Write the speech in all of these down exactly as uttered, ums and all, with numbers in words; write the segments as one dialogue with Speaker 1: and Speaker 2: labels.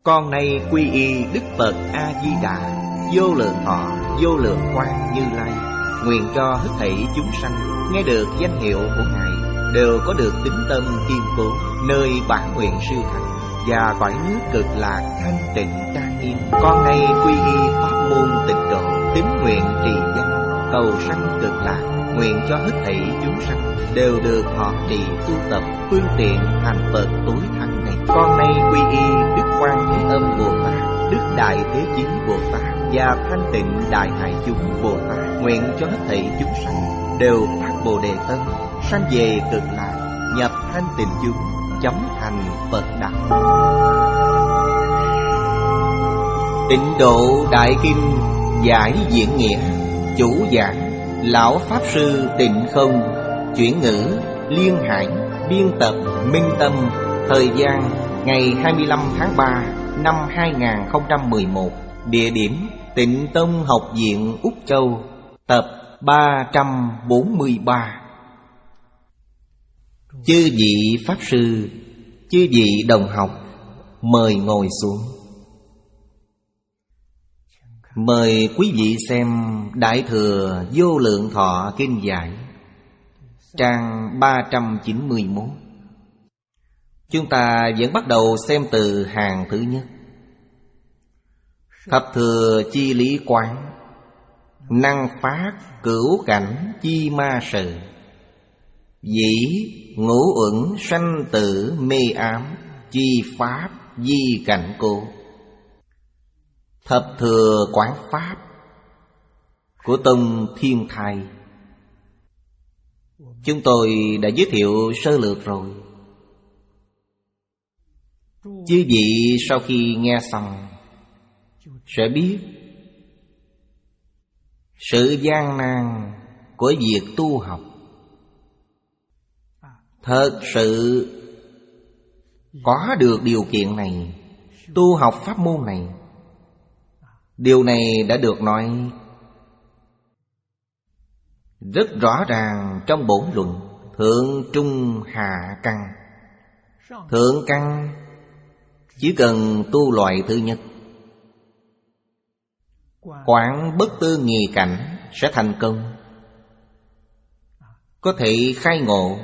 Speaker 1: Con nay quy y Đức Phật A-di-đà, vô lượng thọ, vô lượng quang Như Lai. Nguyện cho hết thảy chúng sanh nghe được danh hiệu của Ngài đều có được tín tâm kiên cố, nơi bản nguyện siêu thắng và cõi nước cực lạc thanh tịnh trang nghiêm. Con nay quy y pháp môn tịnh độ, tín nguyện trì danh, cầu sanh cực lạc. Nguyện cho hết thảy chúng sanh đều được họ trì tu tập, phương tiện thành Phật tối thắng này. Con nay quy y Đức Quan Thế Âm Bồ Tát, Đức Đại Thế Chí Bồ Tát và Thanh Tịnh Đại Hải Chúng Bồ Tát. Nguyện cho hết thảy chúng sanh đều phát Bồ Đề tâm, sanh về cực lạc, nhập thanh tịnh chúng, chóng thành Phật đạo. Tịnh Độ Đại Kinh giải diễn nghĩa. Chủ giảng Lão Pháp Sư Tịnh Không. Chuyển ngữ Liên Hải. Biên tập Minh Tâm. Thời gian ngày hai mươi lăm tháng ba năm hai nghìn không trăm mười một. Địa điểm Tịnh Tông Học viện Úc Châu. Tập ba trăm bốn mươi ba. Chư vị Pháp Sư, chư vị đồng học, mời ngồi xuống. Mời quý vị xem Đại Thừa Vô Lượng Thọ Kinh Giải, trang ba trăm chín mươi mốt. Chúng ta vẫn bắt đầu xem từ hàng thứ nhất. Thập thừa chi lý quán, năng phát cửu cảnh chi ma sự. Dĩ ngũ uẩn sanh tử mê ám, chi pháp di cảnh cô. Thập thừa quán pháp của Tông Thiên Thai, chúng tôi đã giới thiệu sơ lược rồi. Chư vị sau khi nghe xong sẽ biết sự gian nan của việc tu học. Thật sự có được điều kiện này, tu học pháp môn này, điều này đã được nói rất rõ ràng trong bổn luận Thượng Trung Hạ Căn. Thượng căn chỉ cần tu loại thứ nhất, quán bất tư nghì cảnh, sẽ thành công, có thể khai ngộ,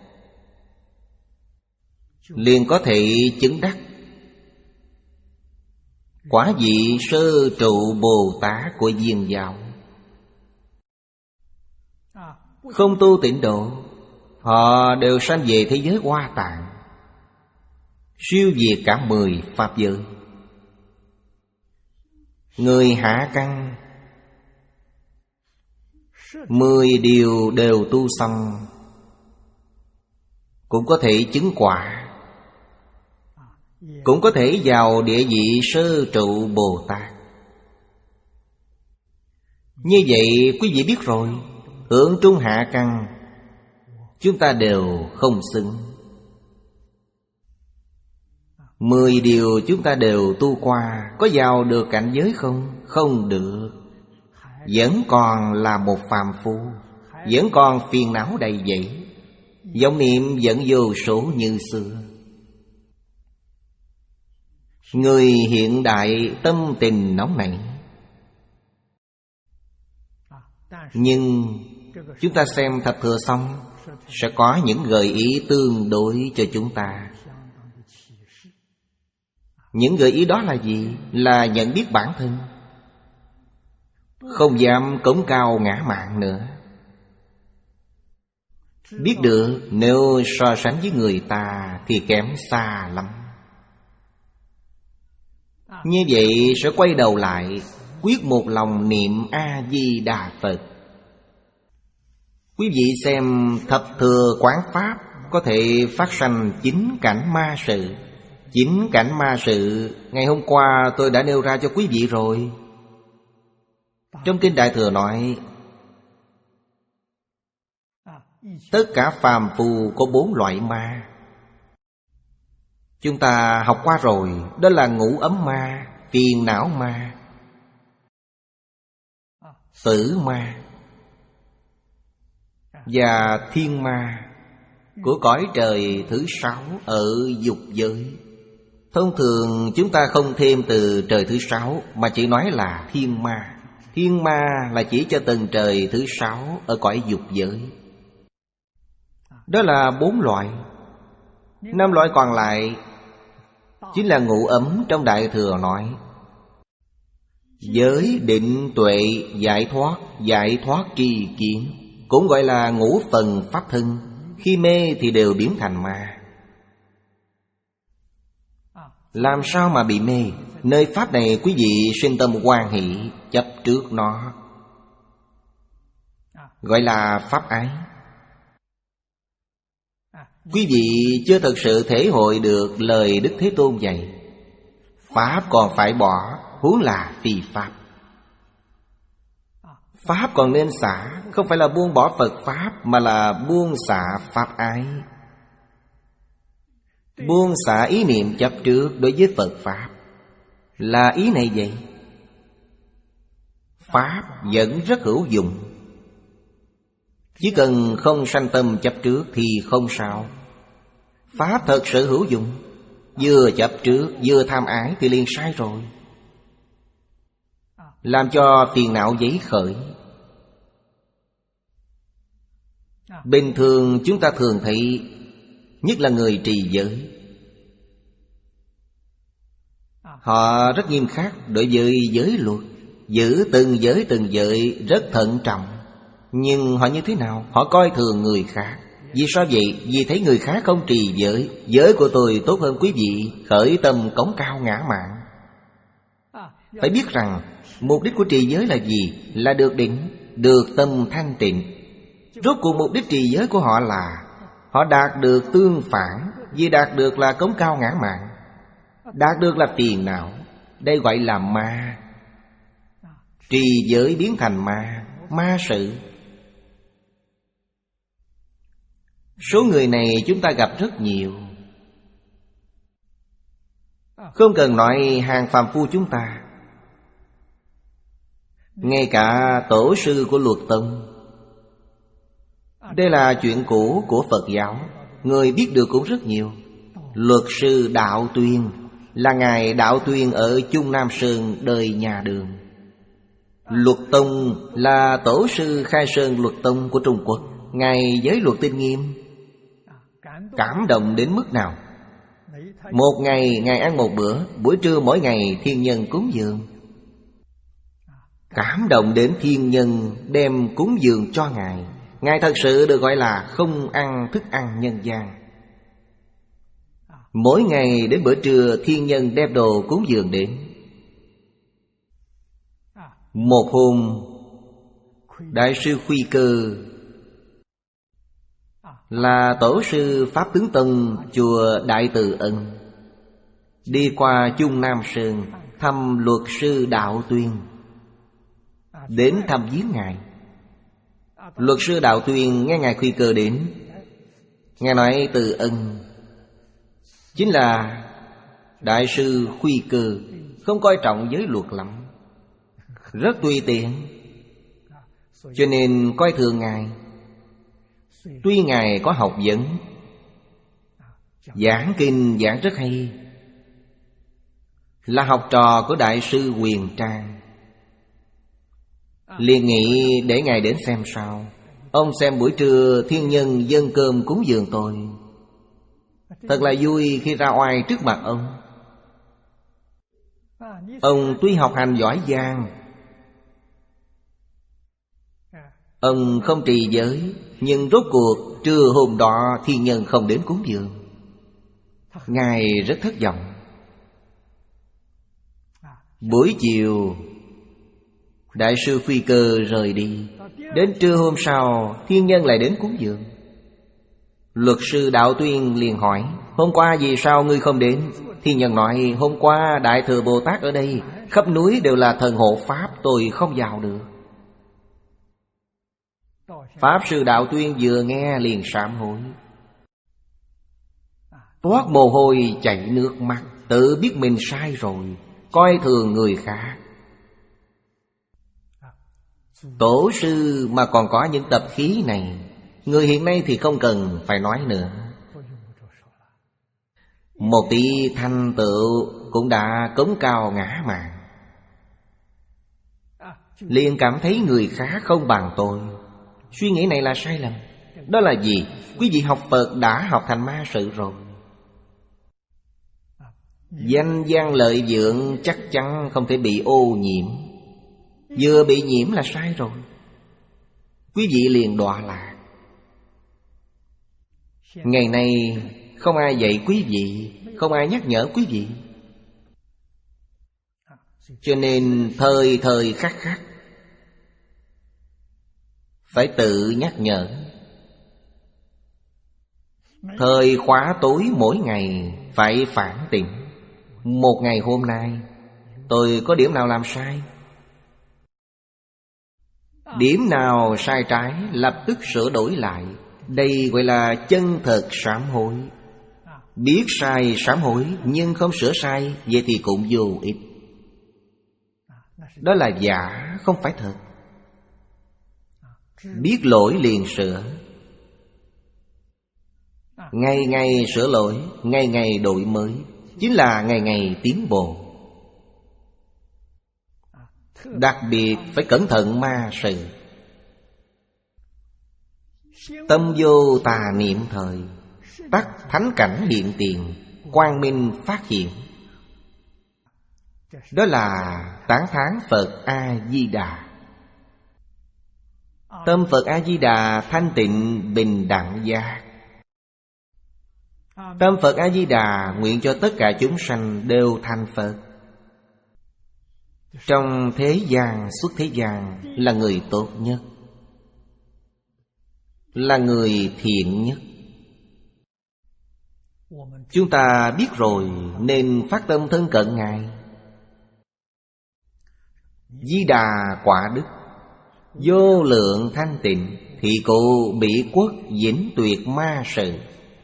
Speaker 1: liền có thể chứng đắc quả vị sơ trụ Bồ Tát của Diên giáo. Không tu tịnh độ, họ đều sanh về thế giới Hoa Tạng, siêu việt cả mười pháp giới. Người hạ căn mười điều đều tu xong, cũng có thể chứng quả, cũng có thể vào địa vị sơ trụ Bồ Tát. Như vậy quý vị biết rồi, thượng trung hạ căn chúng ta đều không xứng. Mười điều chúng ta đều tu qua, có vào được cảnh giới không? Không được. Vẫn còn là một phàm phu, vẫn còn phiền não đầy dẫy, vọng niệm vẫn vô số như xưa. Người hiện đại tâm tình nóng nảy, nhưng chúng ta xem thập thừa xong sẽ có những gợi ý tương đối cho chúng ta. Những gợi ý đó là gì? Là nhận biết bản thân, không dám cống cao ngã mạn nữa. Biết được nếu so sánh với người ta thì kém xa lắm. Như vậy sẽ quay đầu lại, quyết một lòng niệm A-di-đà Phật. Quý vị xem thập thừa quán pháp có thể phát sanh chín cảnh ma sự. Chín cảnh ma sự ngày hôm qua tôi đã nêu ra cho quý vị rồi. Trong Kinh Đại Thừa nói tất cả phàm phu có bốn loại ma. Chúng ta học qua rồi, đó là ngũ ấm ma, phiền não ma, tử ma và thiên ma của cõi trời thứ sáu ở dục giới. Thông thường chúng ta không thêm từ trời thứ sáu, mà chỉ nói là thiên ma. Thiên ma là chỉ cho tầng trời thứ sáu ở cõi dục giới. Đó là bốn loại. Năm loại còn lại chính là ngũ ấm trong Đại Thừa nói: giới, định, tuệ, giải thoát, giải thoát tri kiến, cũng gọi là ngũ phần pháp thân. Khi mê thì đều biến thành ma. Làm sao mà bị mê? Nơi pháp này quý vị sinh tâm hoan hỷ, chấp trước nó, gọi là pháp ái. Quý vị chưa thực sự thể hội được lời Đức Thế Tôn dạy. Pháp còn phải bỏ, huống là phi pháp. Pháp còn nên xả, không phải là buông bỏ Phật Pháp, mà là buông xả pháp ái. Buông xả ý niệm chấp trước đối với Phật Pháp. Là ý này vậy. Pháp vẫn rất hữu dụng. Chỉ cần không sanh tâm chấp trước thì không sao. Pháp thật sự hữu dụng. Vừa chấp trước vừa tham ái thì liền sai rồi, làm cho phiền não dấy khởi. Bình thường chúng ta thường thấy, nhất là người trì giới, họ rất nghiêm khắc đối với giới luật, giữ từng giới từng giới rất thận trọng. Nhưng họ như thế nào? Họ coi thường người khác. Vì sao vậy? Vì thấy người khác không trì giới. Giới của tôi tốt hơn quý vị, khởi tâm cống cao ngã mạn. Phải biết rằng mục đích của trì giới là gì? Là được định, được tâm thanh tịnh. Rốt cuộc mục đích trì giới của họ là họ đạt được tương phản. Vì đạt được là cống cao ngã mạn, đạt được là phiền não. Đây gọi là ma. Trì giới biến thành ma, ma sự. Số người này chúng ta gặp rất nhiều. Không cần nói hàng phàm phu chúng ta, ngay cả tổ sư của Luật Tông. Đây là chuyện cũ của Phật giáo, người biết được cũng rất nhiều. Luật sư Đạo Tuyên là ngài Đạo Tuyên ở Chung Nam Sơn đời nhà Đường. Luật Tông là tổ sư khai sơn Luật Tông của Trung Quốc, ngài giới luật tinh nghiêm. Cảm động đến mức nào? Một ngày ngài ăn một bữa, buổi trưa mỗi ngày thiên nhân cúng dường. Cảm động đến thiên nhân đem cúng dường cho ngài. Ngài thật sự được gọi là không ăn thức ăn nhân gian. Mỗi ngày đến bữa trưa thiên nhân đem đồ cúng dường đến. Một hôm Đại sư Khuy Cơ là tổ sư Pháp Tướng Tông chùa Đại Từ Ân, đi qua Chung Nam Sơn thăm Luật sư Đạo Tuyên, đến thăm viếng ngài. Luật sư Đạo Tuyên nghe ngài Khuy Cơ đến, ngài nói Từ Ân chính là Đại sư Khuy Cơ, không coi trọng giới luật lắm, rất tùy tiện, cho nên coi thường ngài. Tuy ngài có học vấn, giảng kinh giảng rất hay, là học trò của Đại sư Huyền Trang, liền nghĩ để ngài đến xem sao. Ông xem buổi trưa thiên nhân dâng cơm cúng dường tôi, thật là vui khi ra oai trước mặt ông. Ông tuy học hành giỏi giang, ông không trì giới, nhưng rốt cuộc trưa hôm đó thiên nhân không đến cúng dường. Ngài rất thất vọng. Buổi chiều Đại sư Phi Cơ rời đi. Đến trưa hôm sau thiên nhân lại đến cúng dường. Luật sư Đạo Tuyên liền hỏi: hôm qua vì sao ngươi không đến? Thiên nhân nói: hôm qua Đại Thừa Bồ Tát ở đây, khắp núi đều là thần hộ Pháp, tôi không vào được. Pháp sư Đạo Tuyên vừa nghe liền sám hối, toát mồ hôi chảy nước mắt, tự biết mình sai rồi, coi thường người khác. Tổ sư mà còn có những tập khí này, người hiện nay thì không cần phải nói nữa. Một tí thành tựu cũng đã cống cao ngã mạn, liền cảm thấy người khác không bằng tôi. Suy nghĩ này là sai lầm. Đó là gì? Quý vị học Phật đã học thành ma sự rồi. Danh văn lợi dưỡng chắc chắn không thể bị ô nhiễm. Vừa bị nhiễm là sai rồi. Quý vị liền đọa lạc. Ngày nay không ai dạy quý vị, không ai nhắc nhở quý vị. Cho nên thời thời khắc khắc phải tự nhắc nhở. Thời khóa tối mỗi ngày phải phản tỉnh. Một ngày hôm nay tôi có điểm nào làm sai, điểm nào sai trái, lập tức sửa đổi lại. Đây gọi là chân thật sám hối. Biết sai sám hối nhưng không sửa sai, vậy thì cũng vô ích. Đó là giả, không phải thật. Biết lỗi liền sửa. Ngày ngày sửa lỗi, ngày ngày đổi mới, chính là ngày ngày tiến bộ. Đặc biệt phải cẩn thận ma sự. Tâm vô tà niệm thời, tắc thánh cảnh hiện tiền, quang minh phát hiện. Đó là tán thán Phật A-di-đà. Tâm Phật A-di-đà thanh tịnh bình đẳng giác. Tâm Phật A-di-đà nguyện cho tất cả chúng sanh đều thành Phật. Trong thế gian, xuất thế gian là người tốt nhất, là người thiện nhất. Chúng ta biết rồi nên phát tâm thân cận Ngài. Di Đà quả đức vô lượng thanh tịnh, thị cụ bị quốc vĩnh tuyệt ma sự.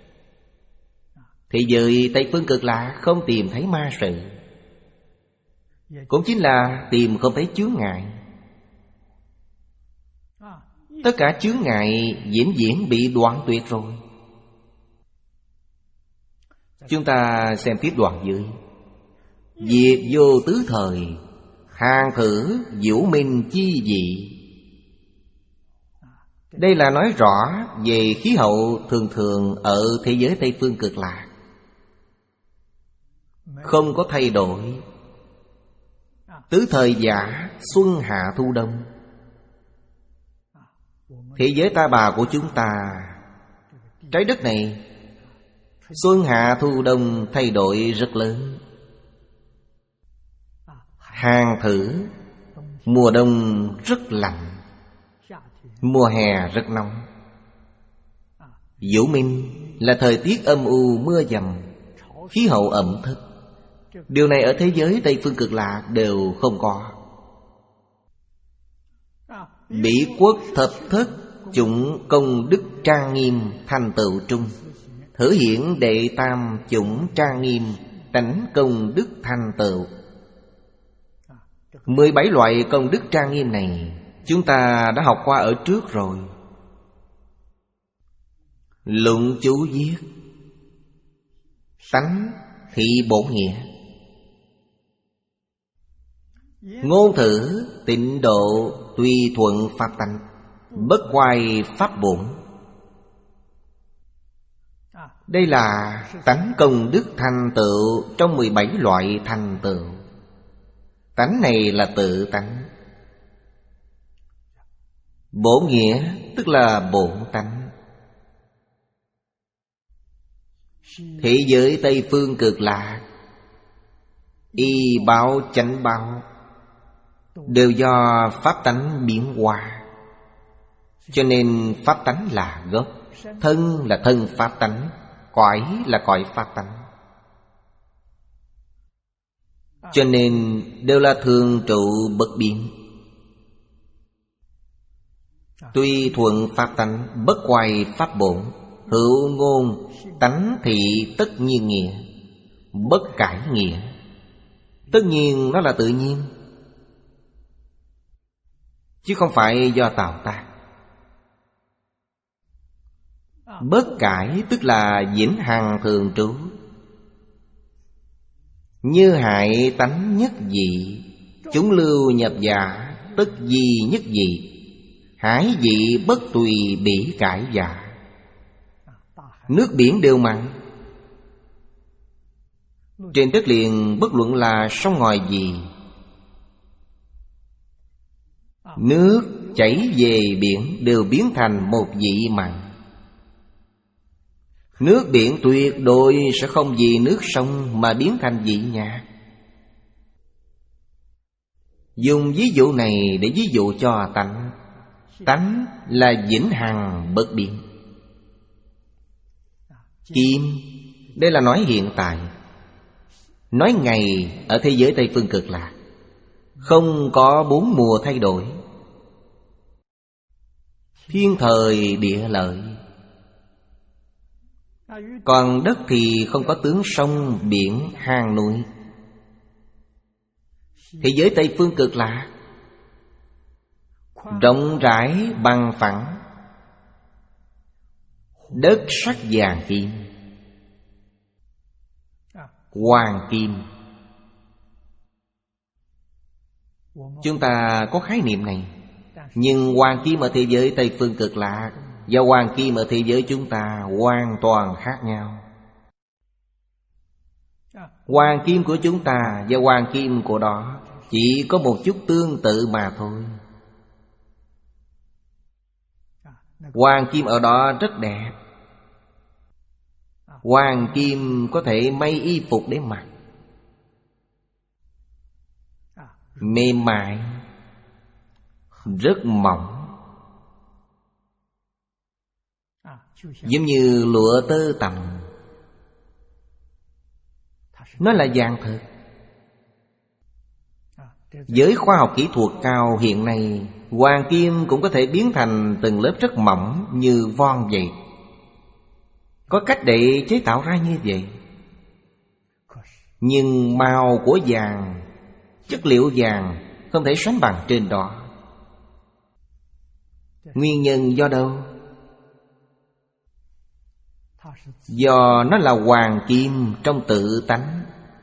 Speaker 1: Thế giới Tây Phương Cực Lạc không tìm thấy ma sự, cũng chính là tìm không thấy chướng ngại. Tất cả chướng ngại vĩnh viễn bị đoạn tuyệt rồi. Chúng ta xem tiếp đoạn dưới. Diệt vô tứ thời, hàng thử vũ minh chi dị. Đây là nói rõ về khí hậu thường thường ở thế giới Tây Phương Cực Lạc, không có thay đổi. Tứ thời giả, xuân hạ thu đông. Thế giới ta bà của chúng ta, trái đất này, xuân hạ thu đông thay đổi rất lớn. Hàng thử, mùa đông rất lạnh, mùa hè rất nóng. Vũ minh là thời tiết âm u mưa dầm, khí hậu ẩm thấp. Điều này ở thế giới Tây Phương Cực Lạc đều không có. Bỉ quốc thập thất chủng công đức trang nghiêm thành tựu trung, thử hiển đệ tam chủng trang nghiêm tánh công đức thành tựu. Mười bảy loại công đức trang nghiêm này chúng ta đã học qua ở trước rồi. Luận chú viết tánh thị bổn nghĩa, ngôn thử tịnh độ tùy thuận pháp tánh, bất hoài pháp bổn. Đây là tánh công đức thành tựu trong mười bảy loại thành tựu. Tánh này là tự tánh. Bổn nghĩa tức là bổn tánh. Thế giới Tây Phương Cực Lạc, y báo chánh báo đều do pháp tánh biến hóa. Cho nên pháp tánh là gốc, thân là thân pháp tánh, cõi là cõi pháp tánh. Cho nên đều là thường trụ bất biến. Tuy thuận pháp tánh, bất hoài pháp bổn, hữu ngôn tánh thị tất nhiên nghĩa, bất cải nghĩa. Tất nhiên nó là tự nhiên, chứ không phải do tạo tác. Bất cải tức là vĩnh hằng thường trú. Như hại tánh nhất dị, chúng lưu nhập giả, tất di nhất dị. Hải dị bất tùy bỉ cải giả. Nước biển đều mặn. Trên đất liền bất luận là sông ngòi gì, nước chảy về biển đều biến thành một vị mặn. Nước biển tuyệt đối sẽ không vì nước sông mà biến thành vị nhạt. Dùng ví dụ này để ví dụ cho tánh. Tánh là vĩnh hằng bất biến. Kim, đây là nói hiện tại. Nói ngày ở thế giới Tây Phương Cực Lạc, không có bốn mùa thay đổi. Thiên thời địa lợi. Còn đất thì không có tướng sông, biển, hang núi. Thế giới Tây Phương Cực Lạc rộng rãi bằng phẳng, đất sắc vàng kim, hoàng kim. Chúng ta có khái niệm này, nhưng hoàng kim ở thế giới Tây Phương Cực Lạc và hoàng kim ở thế giới chúng ta hoàn toàn khác nhau. Hoàng kim của chúng ta và hoàng kim của đó chỉ có một chút tương tự mà thôi. Hoàng kim ở đó rất đẹp. Hoàng kim có thể may y phục để mặc, mềm mại, rất mỏng, giống như lụa tơ tằm. Nó là vàng thật. Với khoa học kỹ thuật cao hiện nay, hoàng kim cũng có thể biến thành từng lớp rất mỏng như von vậy. Có cách để chế tạo ra như vậy. Nhưng màu của vàng, chất liệu vàng không thể sánh bằng trên đó. Nguyên nhân do đâu? Do nó là hoàng kim trong tự tánh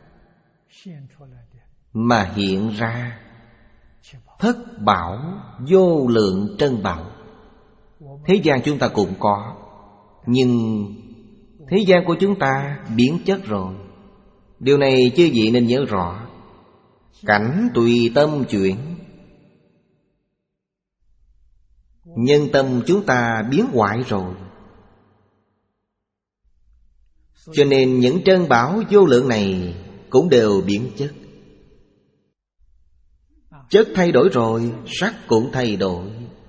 Speaker 1: mà hiện ra thất bảo vô lượng trân bảo. Thế gian chúng ta cũng có, nhưng thế gian của chúng ta biến chất rồi. Điều này chư vị nên nhớ rõ. Cảnh tùy tâm chuyển. Nhân tâm chúng ta biến hoại rồi. Cho nên những trân bảo vô lượng này cũng đều biến chất. Chất thay đổi rồi, sắc cũng thay đổi.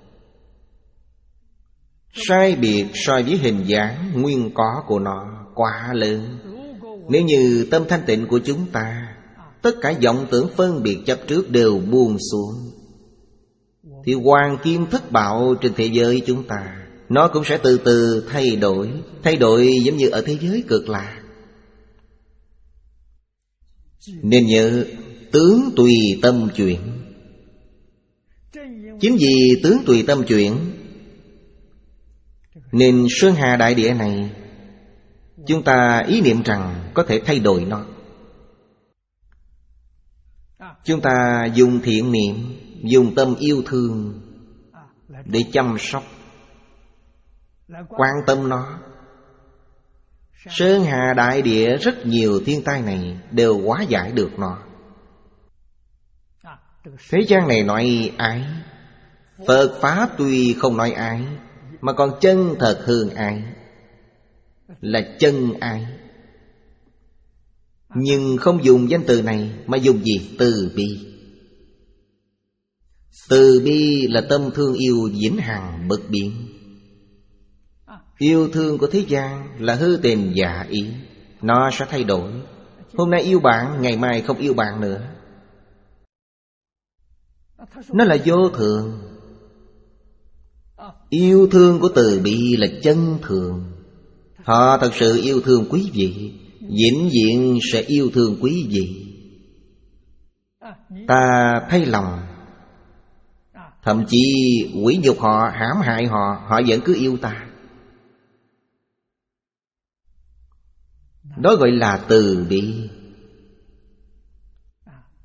Speaker 1: Sai biệt so với hình dáng nguyên có của nó quá lớn. Nếu như tâm thanh tịnh của chúng ta, tất cả vọng tưởng phân biệt chấp trước đều buông xuống, thì hoàng kim thất bảo trên thế giới chúng ta, nó cũng sẽ từ từ thay đổi. Thay đổi giống như ở thế giới Cực Lạc. Nên nhớ, tướng tùy tâm chuyển. Chính vì tướng tùy tâm chuyển, nên Sơn Hà Đại Địa này, chúng ta ý niệm rằng có thể thay đổi nó. Chúng ta dùng thiện niệm, dùng tâm yêu thương để chăm sóc, quan tâm nó. Sơn Hà Đại Địa rất nhiều thiên tai này đều hóa giải được nó. Thế gian này nói ái, Phật Pháp tuy không nói ái, mà còn chân thật hơn ái, là chân ái. Nhưng không dùng danh từ này, mà dùng gì? Từ bi. Từ bi là tâm thương yêu vĩnh hằng bất biến. Yêu thương của thế gian là hư tình giả ý, nó sẽ thay đổi. Hôm nay yêu bạn, ngày mai không yêu bạn nữa. Nó là vô thường. Yêu thương của từ bi là chân thường. Họ thật sự yêu thương quý vị, vĩnh viễn sẽ yêu thương quý vị. Ta thay lòng, thậm chí quỷ nhục họ, hãm hại họ, họ vẫn cứ yêu ta. Đó gọi là từ bi.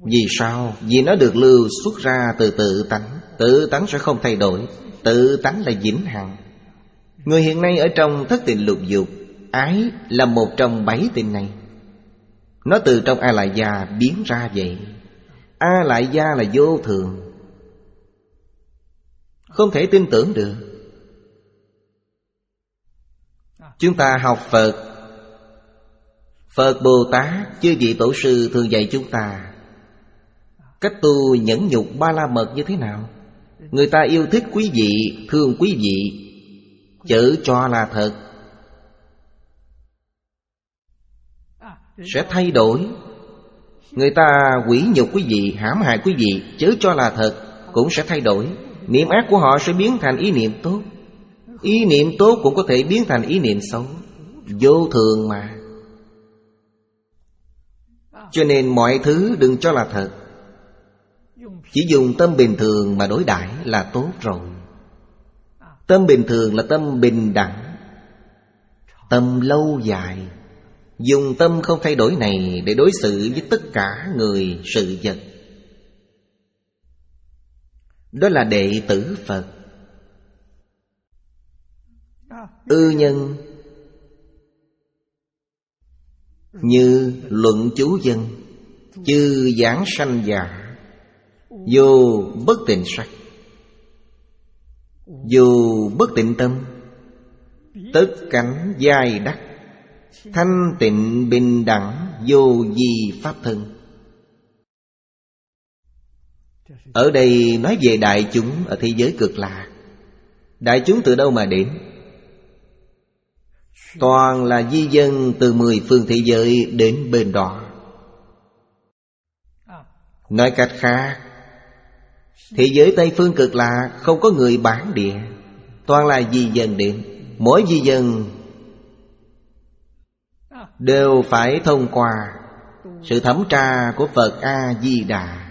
Speaker 1: Vì sao? Vì nó được lưu xuất ra từ tự tánh. Tự tánh sẽ không thay đổi. Tự tánh là vĩnh hằng. Người hiện nay ở trong thất tình lục dục, ái là một trong bảy tình này. Nó từ trong A Lại Gia biến ra vậy. A Lại Gia là vô thường, không thể tin tưởng được. Chúng ta học Phật, Phật Bồ Tát, chư vị tổ sư thường dạy chúng ta cách tu nhẫn nhục ba la mật như thế nào. Người ta yêu thích quý vị, thương quý vị, chớ cho là thật, sẽ thay đổi. Người ta quỷ nhục quý vị, hãm hại quý vị, chớ cho là thật, cũng sẽ thay đổi. Niệm ác của họ sẽ biến thành ý niệm tốt. Ý niệm tốt cũng có thể biến thành ý niệm xấu. Vô thường mà. Cho nên mọi thứ đừng cho là thật. Chỉ dùng tâm bình thường mà đối đãi là tốt rồi. Tâm bình thường là tâm bình đẳng, tâm lâu dài. Dùng tâm không thay đổi này để đối xử với tất cả người sự vật. Đó là đệ tử Phật. Ư nhân như luận chú dân, chư giảng sanh giả, vô bất tịnh sắc, vô bất tịnh tâm, tất cánh giai đắc, thanh tịnh bình đẳng, vô vi pháp thân. Ở đây nói về đại chúng ở thế giới Cực Lạc. Đại chúng từ đâu mà đến? Toàn là di dân từ mười phương thế giới đến bên đó. Nói cách khác, thế giới Tây Phương Cực Lạc không có người bản địa, toàn là di dân đến. Mỗi di dân đều phải thông qua sự thẩm tra của Phật A-di-đà.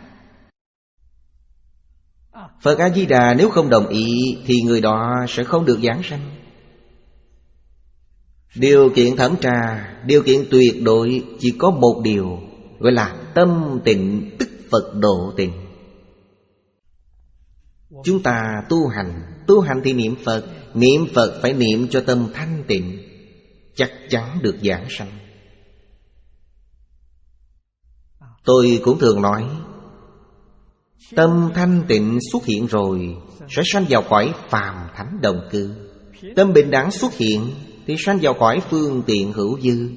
Speaker 1: Phật A-di-đà nếu không đồng ý thì người đó sẽ không được giảng sanh. Điều kiện thẩm tra, điều kiện tuyệt đối chỉ có một điều, gọi là tâm tịnh tức Phật độ tịnh. Chúng ta tu hành, tu hành thì niệm Phật. Niệm Phật phải niệm cho tâm thanh tịnh, chắc chắn được giảng sanh. Tôi cũng thường nói, tâm thanh tịnh xuất hiện rồi sẽ sanh vào cõi phàm thánh đồng cư. Tâm bình đẳng xuất hiện thì sanh vào cõi phương tiện hữu dư.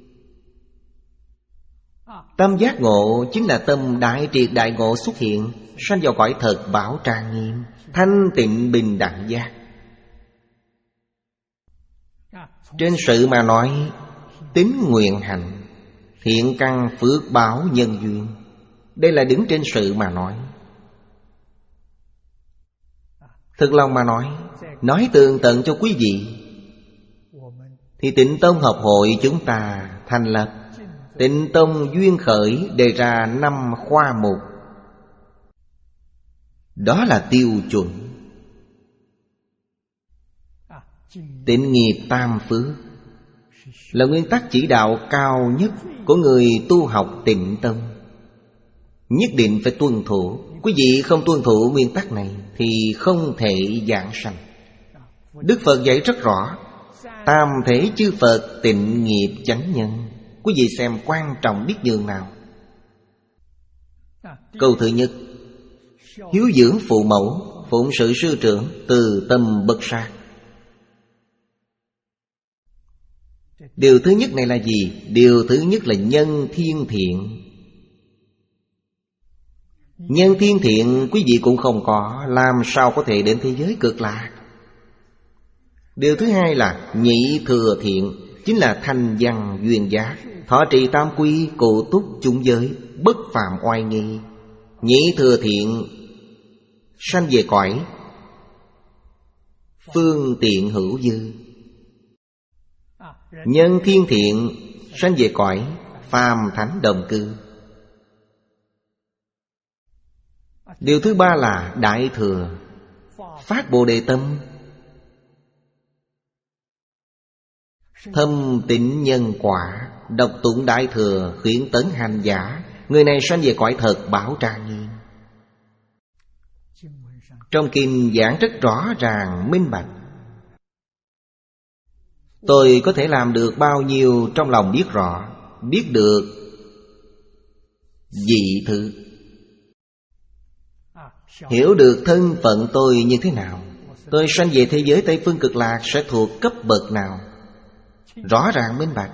Speaker 1: Tâm giác ngộ chính là tâm đại triệt đại ngộ xuất hiện, sanh vào cõi thật bảo trang nghiêm, thanh tịnh bình đẳng giác. Trên sự mà nói, tín nguyện hạnh, thiện căn phước báo nhân duyên, đây là đứng trên sự mà nói. Thực lòng mà nói, nói tường tận cho quý vị, thì Tịnh Tông Học Hội chúng ta thành lập. Tịnh Tông duyên khởi đề ra năm khoa mục. Đó là tiêu chuẩn. Tịnh nghiệp tam phước là nguyên tắc chỉ đạo cao nhất của người tu học Tịnh Tông. Nhất định phải tuân thủ. Quý vị không tuân thủ nguyên tắc này thì không thể giảng sanh. Đức Phật dạy rất rõ, tam thể chư Phật tịnh nghiệp chánh nhân. Quý vị xem quan trọng biết nhường nào. Câu thứ nhất, hiếu dưỡng phụ mẫu, phụng sự sư trưởng, từ tâm bất sát. Điều thứ nhất này là gì? Điều thứ nhất là nhân thiên thiện. Nhân thiên thiện quý vị cũng không có, làm sao có thể đến thế giới Cực Lạc? Điều thứ hai là nhị thừa thiện, chính là thanh văn duyên giác, thọ trì tam quy, cụ túc chung giới, bất phạm oai nghi. Nhị thừa thiện sanh về cõi phương tiện hữu dư. Nhân thiên thiện sanh về cõi phàm thánh đồng cư. Điều thứ ba là đại thừa, phát Bồ Đề tâm, thâm tịnh nhân quả, đọc tụng đại thừa khuyến tấn hành giả, người này sanh về cõi thật bảo trang nghiêm. Trong kinh giảng rất rõ ràng minh bạch. Tôi có thể làm được bao nhiêu trong lòng biết rõ, biết được dị thứ, hiểu được thân phận tôi như thế nào. Tôi sanh về thế giới Tây Phương Cực Lạc sẽ thuộc cấp bậc nào, rõ ràng minh bạch.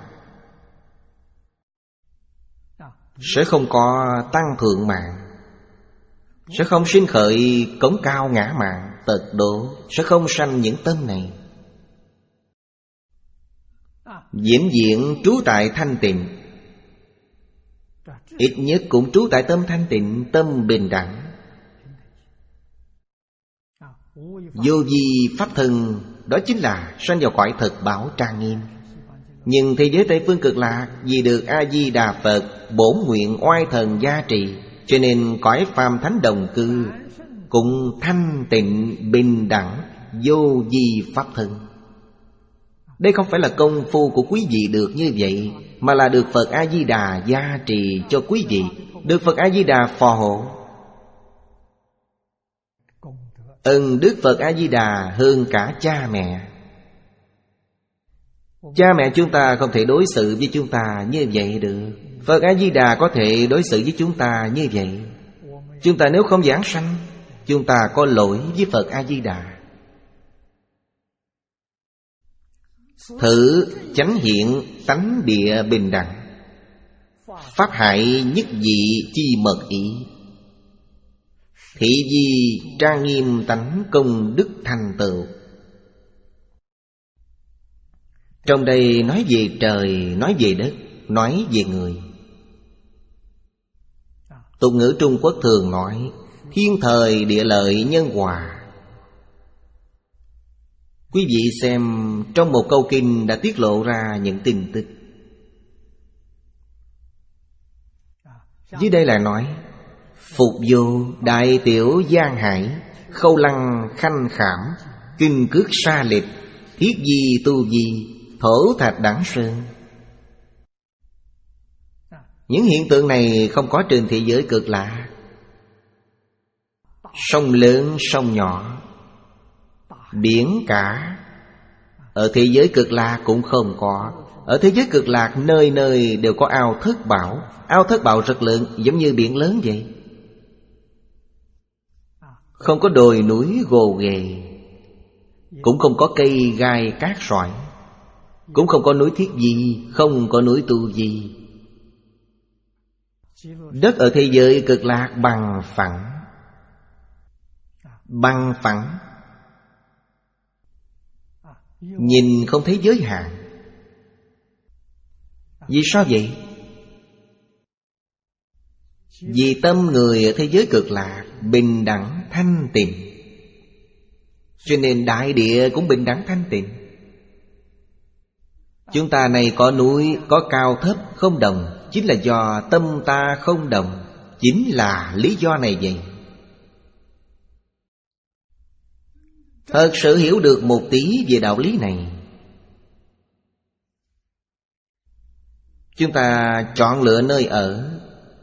Speaker 1: Sẽ không có tăng thượng mạng, sẽ không sinh khởi cống cao ngã mạng, tật độ, sẽ không sanh những tâm này. Vĩnh viễn trú tại thanh tịnh, ít nhất cũng trú tại tâm thanh tịnh, tâm bình đẳng. Vô vi pháp thân, đó chính là sanh vào cõi thật bảo trang nghiêm. Nhưng thế giới Tây Phương Cực Lạc vì được A-di-đà Phật bổn nguyện oai thần gia trì, cho nên cõi phàm thánh đồng cư cũng thanh tịnh bình đẳng vô vi pháp thân. Đây không phải là công phu của quý vị được như vậy, mà là được Phật A-di-đà gia trì cho quý vị, được Phật A-di-đà phò hộ. Ân đức Phật A-di-đà hơn cả cha mẹ. Cha mẹ chúng ta không thể đối xử với chúng ta như vậy được. Phật A-di-đà có thể đối xử với chúng ta như vậy. Chúng ta nếu không giảng sanh, chúng ta có lỗi với Phật A-di-đà. Thử chánh hiện tánh địa bình đẳng, pháp hại nhất dị chi mật ý, thị di trang nghiêm tánh công đức thành tựu. Trong đây nói về trời, nói về đất, nói về người. Tục ngữ Trung Quốc thường nói thiên thời địa lợi nhân hòa. Quý vị xem trong một câu kinh đã tiết lộ ra những tin tức. Dưới đây là nói phục vô đại tiểu giang hải, khâu lăng khanh khảm, kinh cước sa lịch, thiết di tu di, thổ thạch đẳng sơn. Những hiện tượng này không có trên thế giới Cực Lạc. Sông lớn sông nhỏ, biển cả, ở thế giới Cực Lạc cũng không có. Ở thế giới Cực Lạc nơi nơi đều có ao thất bảo. Ao thất bảo rất lớn, giống như biển lớn vậy. Không có đồi núi gồ ghề, cũng không có cây gai cát sỏi, cũng không có núi thiết di, không có núi tu di. Đất ở thế giới Cực Lạc bằng phẳng. Bằng phẳng, nhìn không thấy giới hạn. Vì sao vậy? Vì tâm người ở thế giới Cực Lạc bình đẳng thanh tịnh, cho nên đại địa cũng bình đẳng thanh tịnh. Chúng ta này có núi, có cao thấp không đồng, chính là do tâm ta không đồng. Chính là lý do này vậy. Thật sự hiểu được một tí về đạo lý này, chúng ta chọn lựa nơi ở,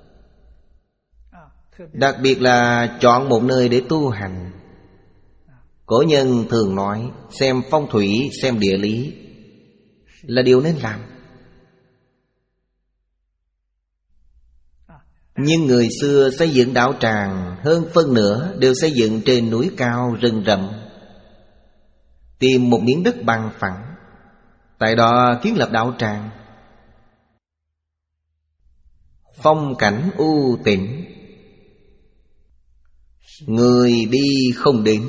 Speaker 1: đặc biệt là chọn một nơi để tu hành. Cổ nhân thường nói xem phong thủy, xem địa lý là điều nên làm. Nhưng người xưa xây dựng đạo tràng hơn phân nửa đều xây dựng trên núi cao rừng rậm, tìm một miếng đất bằng phẳng, tại đó kiến lập đạo tràng. Phong cảnh u tĩnh, người đi không đến,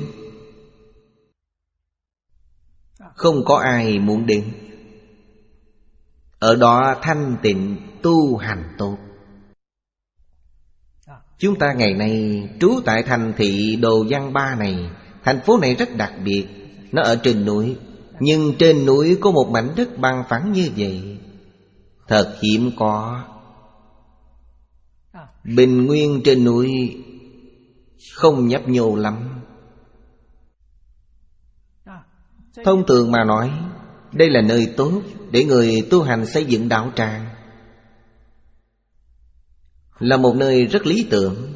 Speaker 1: không có ai muốn đến. Ở đó thanh tịnh tu hành tốt. Chúng ta ngày nay trú tại thành thị Đồ Văn Ba này. Thành phố này rất đặc biệt, nó ở trên núi. Nhưng trên núi có một mảnh đất bằng phẳng như vậy thật hiếm có. Bình nguyên trên núi không nhấp nhô lắm. Thông thường mà nói, đây là nơi tốt để người tu hành xây dựng đạo tràng. là một nơi rất lý tưởng.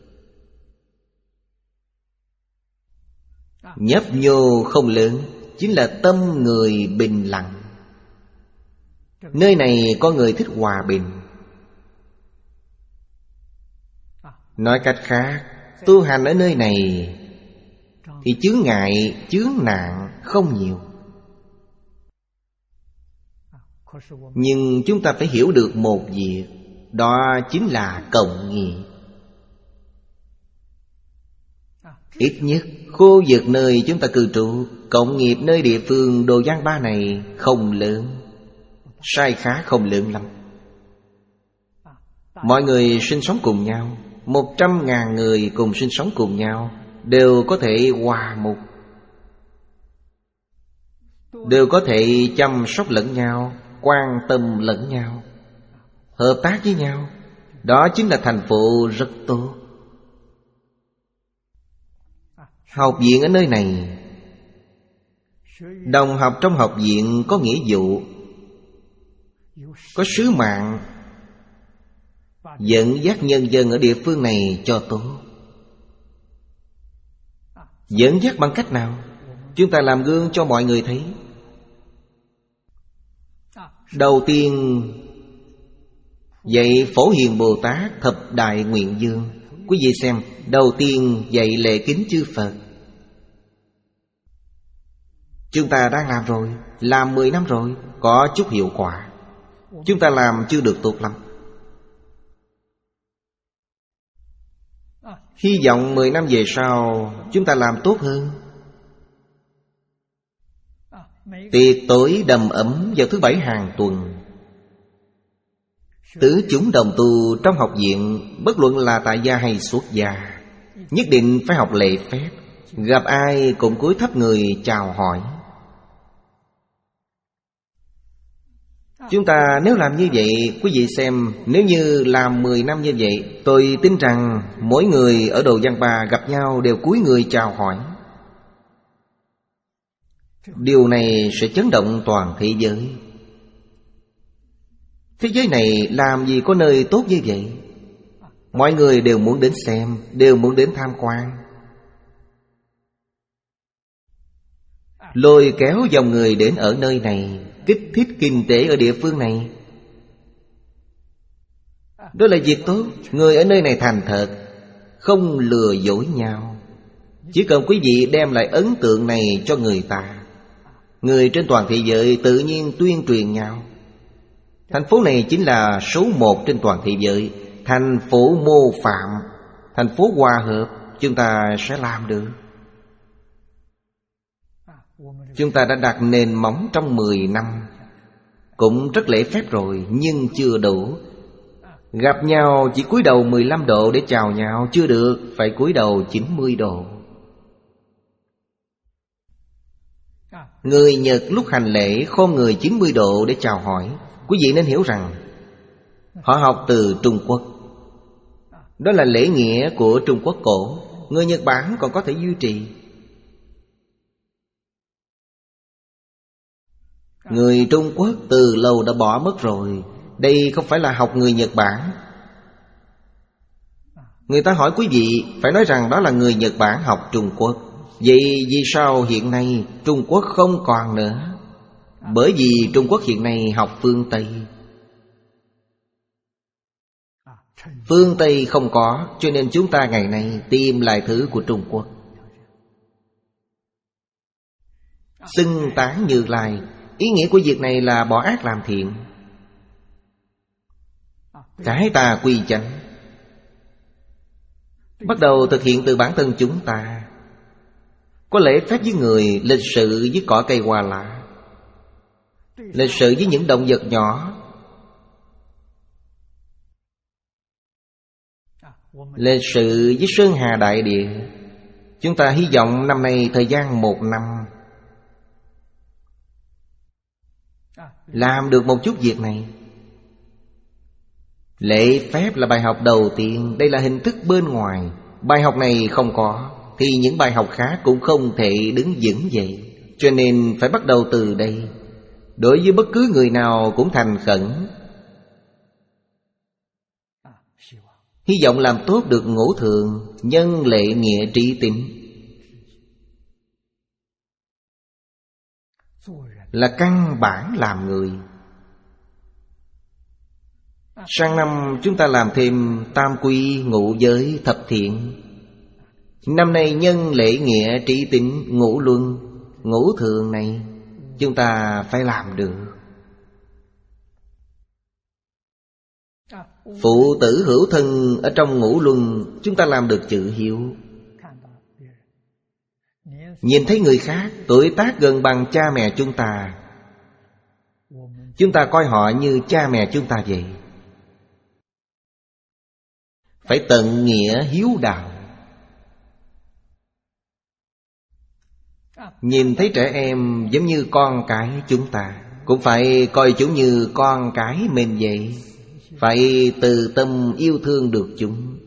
Speaker 1: Nhấp nhô không lớn, chính là tâm người bình lặng. Nơi này có người thích hòa bình. Nói cách khác, tu hành ở nơi này thì chướng ngại, chướng nạn không nhiều. Nhưng chúng ta phải hiểu được một việc, đó chính là cộng nghiệp. Ít nhất khu vực nơi chúng ta cư trú, cộng nghiệp nơi địa phương Đồ Giang Ba này không lớn, sai khá không lớn lắm. Mọi người sinh sống cùng nhau, một trăm ngàn người cùng sinh sống cùng nhau, đều có thể hòa mục, đều có thể chăm sóc lẫn nhau, quan tâm lẫn nhau, hợp tác với nhau. Đó chính là thành phố rất tốt. Học viện ở nơi này, đồng học trong học viện có nghĩa vụ, có sứ mạng dẫn dắt nhân dân ở địa phương này cho tốt. Dẫn dắt bằng cách nào? Chúng ta làm gương cho mọi người thấy. Đầu tiên dạy Phổ Hiền Bồ Tát Thập Đại Nguyện Dương. Quý vị xem, đầu tiên dạy lễ kính chư Phật. Chúng ta đang làm rồi, làm mười năm rồi, có chút hiệu quả. Chúng ta làm chưa được tốt lắm. Hy vọng mười năm về sau chúng ta làm tốt hơn. Tiệc tối đầm ấm vào thứ bảy hàng tuần. Tứ chúng đồng tu trong học viện, bất luận là tại gia hay xuất gia, nhất định phải học lễ phép. Gặp ai cũng cúi thấp người chào hỏi. Chúng ta nếu làm như vậy, quý vị xem, nếu như làm mười năm như vậy, tôi tin rằng mỗi người ở Đồ Giang Ba gặp nhau đều cúi người chào hỏi. Điều này sẽ chấn động toàn thế giới. Thế giới này làm gì có nơi tốt như vậy? Mọi người đều muốn đến xem, đều muốn đến tham quan. Lôi kéo dòng người đến ở nơi này, kích thích kinh tế ở địa phương này. Đó là việc tốt. Người ở nơi này thành thật, không lừa dối nhau. Chỉ cần quý vị đem lại ấn tượng này cho người ta, người trên toàn thế giới tự nhiên tuyên truyền nhau. Thành phố này chính là số một trên toàn thế giới. Thành phố mô phạm, thành phố hòa hợp, chúng ta sẽ làm được. Chúng ta đã đặt nền móng trong mười năm, cũng rất lễ phép rồi, nhưng chưa đủ. Gặp nhau chỉ cúi đầu mười lăm độ để chào nhau chưa được, phải cúi đầu chín mươi độ. Người Nhật lúc hành lễ khom người chín mươi độ để chào hỏi. Quý vị nên hiểu rằng họ học từ Trung Quốc. Đó là lễ nghĩa của Trung Quốc cổ. Người Nhật Bản còn có thể duy trì. Người Trung Quốc từ lâu đã bỏ mất rồi. Đây không phải là học người Nhật Bản. Người ta hỏi quý vị, phải nói rằng đó là người Nhật Bản học Trung Quốc. Vậy vì sao hiện nay Trung Quốc không còn nữa? Bởi vì Trung Quốc hiện nay học phương Tây. Phương Tây không có, cho nên chúng ta ngày nay tìm lại thứ của Trung Quốc. Xưng tán Như Lai, ý nghĩa của việc này là bỏ ác làm thiện, cải tà quy chánh. Bắt đầu thực hiện từ bản thân chúng ta. Có lễ phép với người, lịch sự với cỏ cây hoa lá, lịch sự với những động vật nhỏ, lịch sự với sơn hà đại địa. Chúng ta hy vọng năm nay thời gian một năm làm được một chút việc này. Lễ phép là bài học đầu tiên. Đây là hình thức bên ngoài. Bài học này không có thì những bài học khác cũng không thể đứng vững dậy. Cho nên phải bắt đầu từ đây. Đối với bất cứ người nào cũng thành khẩn Hy vọng làm tốt được ngũ thường, nhân lệ nghĩa trí tín, là căn bản làm người. Sang năm chúng ta làm thêm tam quy, ngũ giới, thập thiện. Năm nay nhân lễ nghĩa trí tín, ngũ luân, ngũ thường này chúng ta phải làm được. Phụ tử hữu thân ở trong ngũ luân, chúng ta làm được chữ hiếu. Nhìn thấy người khác tuổi tác gần bằng cha mẹ chúng ta, chúng ta coi họ như cha mẹ chúng ta vậy. Phải tận nghĩa hiếu đạo. Nhìn thấy trẻ em giống như con cái chúng ta, cũng phải coi chúng như con cái mình vậy. Phải từ tâm yêu thương được chúng.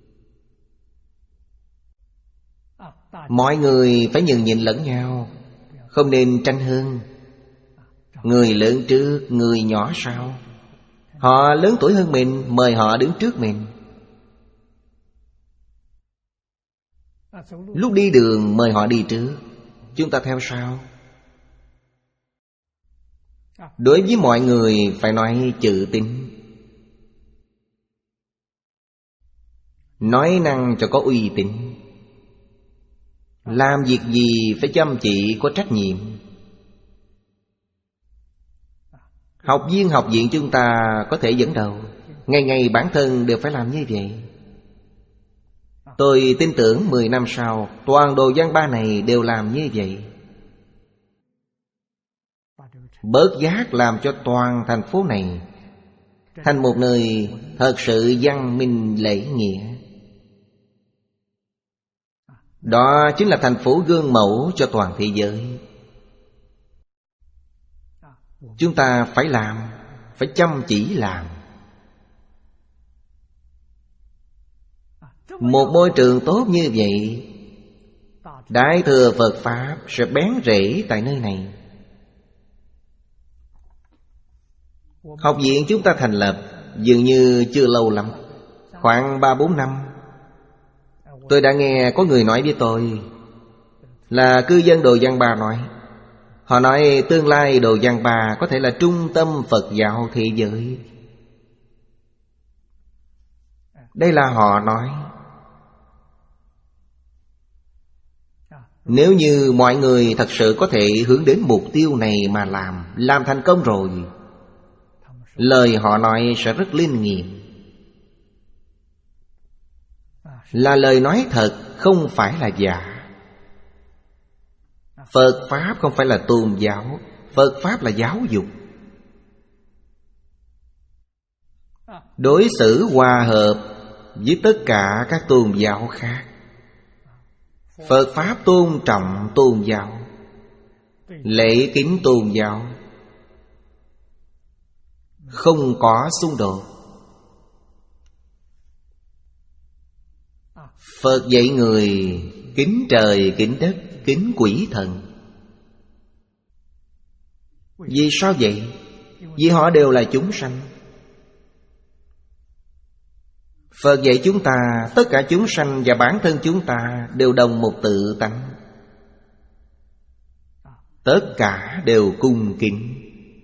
Speaker 1: Mọi người phải nhường nhịn lẫn nhau, không nên tranh hơn. Người lớn trước, người nhỏ sau. Họ lớn tuổi hơn mình, mời họ đứng trước mình. Lúc đi đường mời họ đi trước, chúng ta theo sau. Đối với mọi người phải nói chữ tín, nói năng cho có uy tín. Làm việc gì phải chăm chỉ, có trách nhiệm. Học viên học viện chúng ta có thể dẫn đầu, ngày ngày bản thân đều phải làm như vậy. Tôi tin tưởng mười năm sau, toàn đồ Giang Ba này đều làm như vậy. Bớt giác làm cho toàn thành phố này thành một nơi thật sự văn minh lễ nghĩa. Đó chính là thành phố gương mẫu cho toàn thế giới. Chúng ta phải làm, phải chăm chỉ làm. Một môi trường tốt như vậy, Đại thừa Phật Pháp sẽ bén rễ tại nơi này. Học viện chúng ta thành lập dường như chưa lâu lắm, khoảng ba bốn năm. Tôi đã nghe có người nói với tôi, là cư dân Đồ Giang Ba nói. Họ nói tương lai Đồ Giang Ba có thể là trung tâm Phật giáo thế giới. Đây là họ nói. Nếu như mọi người thật sự có thể hướng đến mục tiêu này mà làm, làm thành công rồi, lời họ nói sẽ rất linh nghiệm. Là lời nói thật, không phải là giả. Phật Pháp không phải là tôn giáo, Phật Pháp là giáo dục. Đối xử hòa hợp với tất cả các tôn giáo khác. Phật Pháp tôn trọng tôn giáo, lễ kính tôn giáo, không có xung đột. Phật dạy người kính trời, kính đất, kính quỷ thần. Vì sao vậy? Vì họ đều là chúng sanh. Phật dạy chúng ta, tất cả chúng sanh và bản thân chúng ta đều đồng một tự tánh. Tất cả đều cung kính.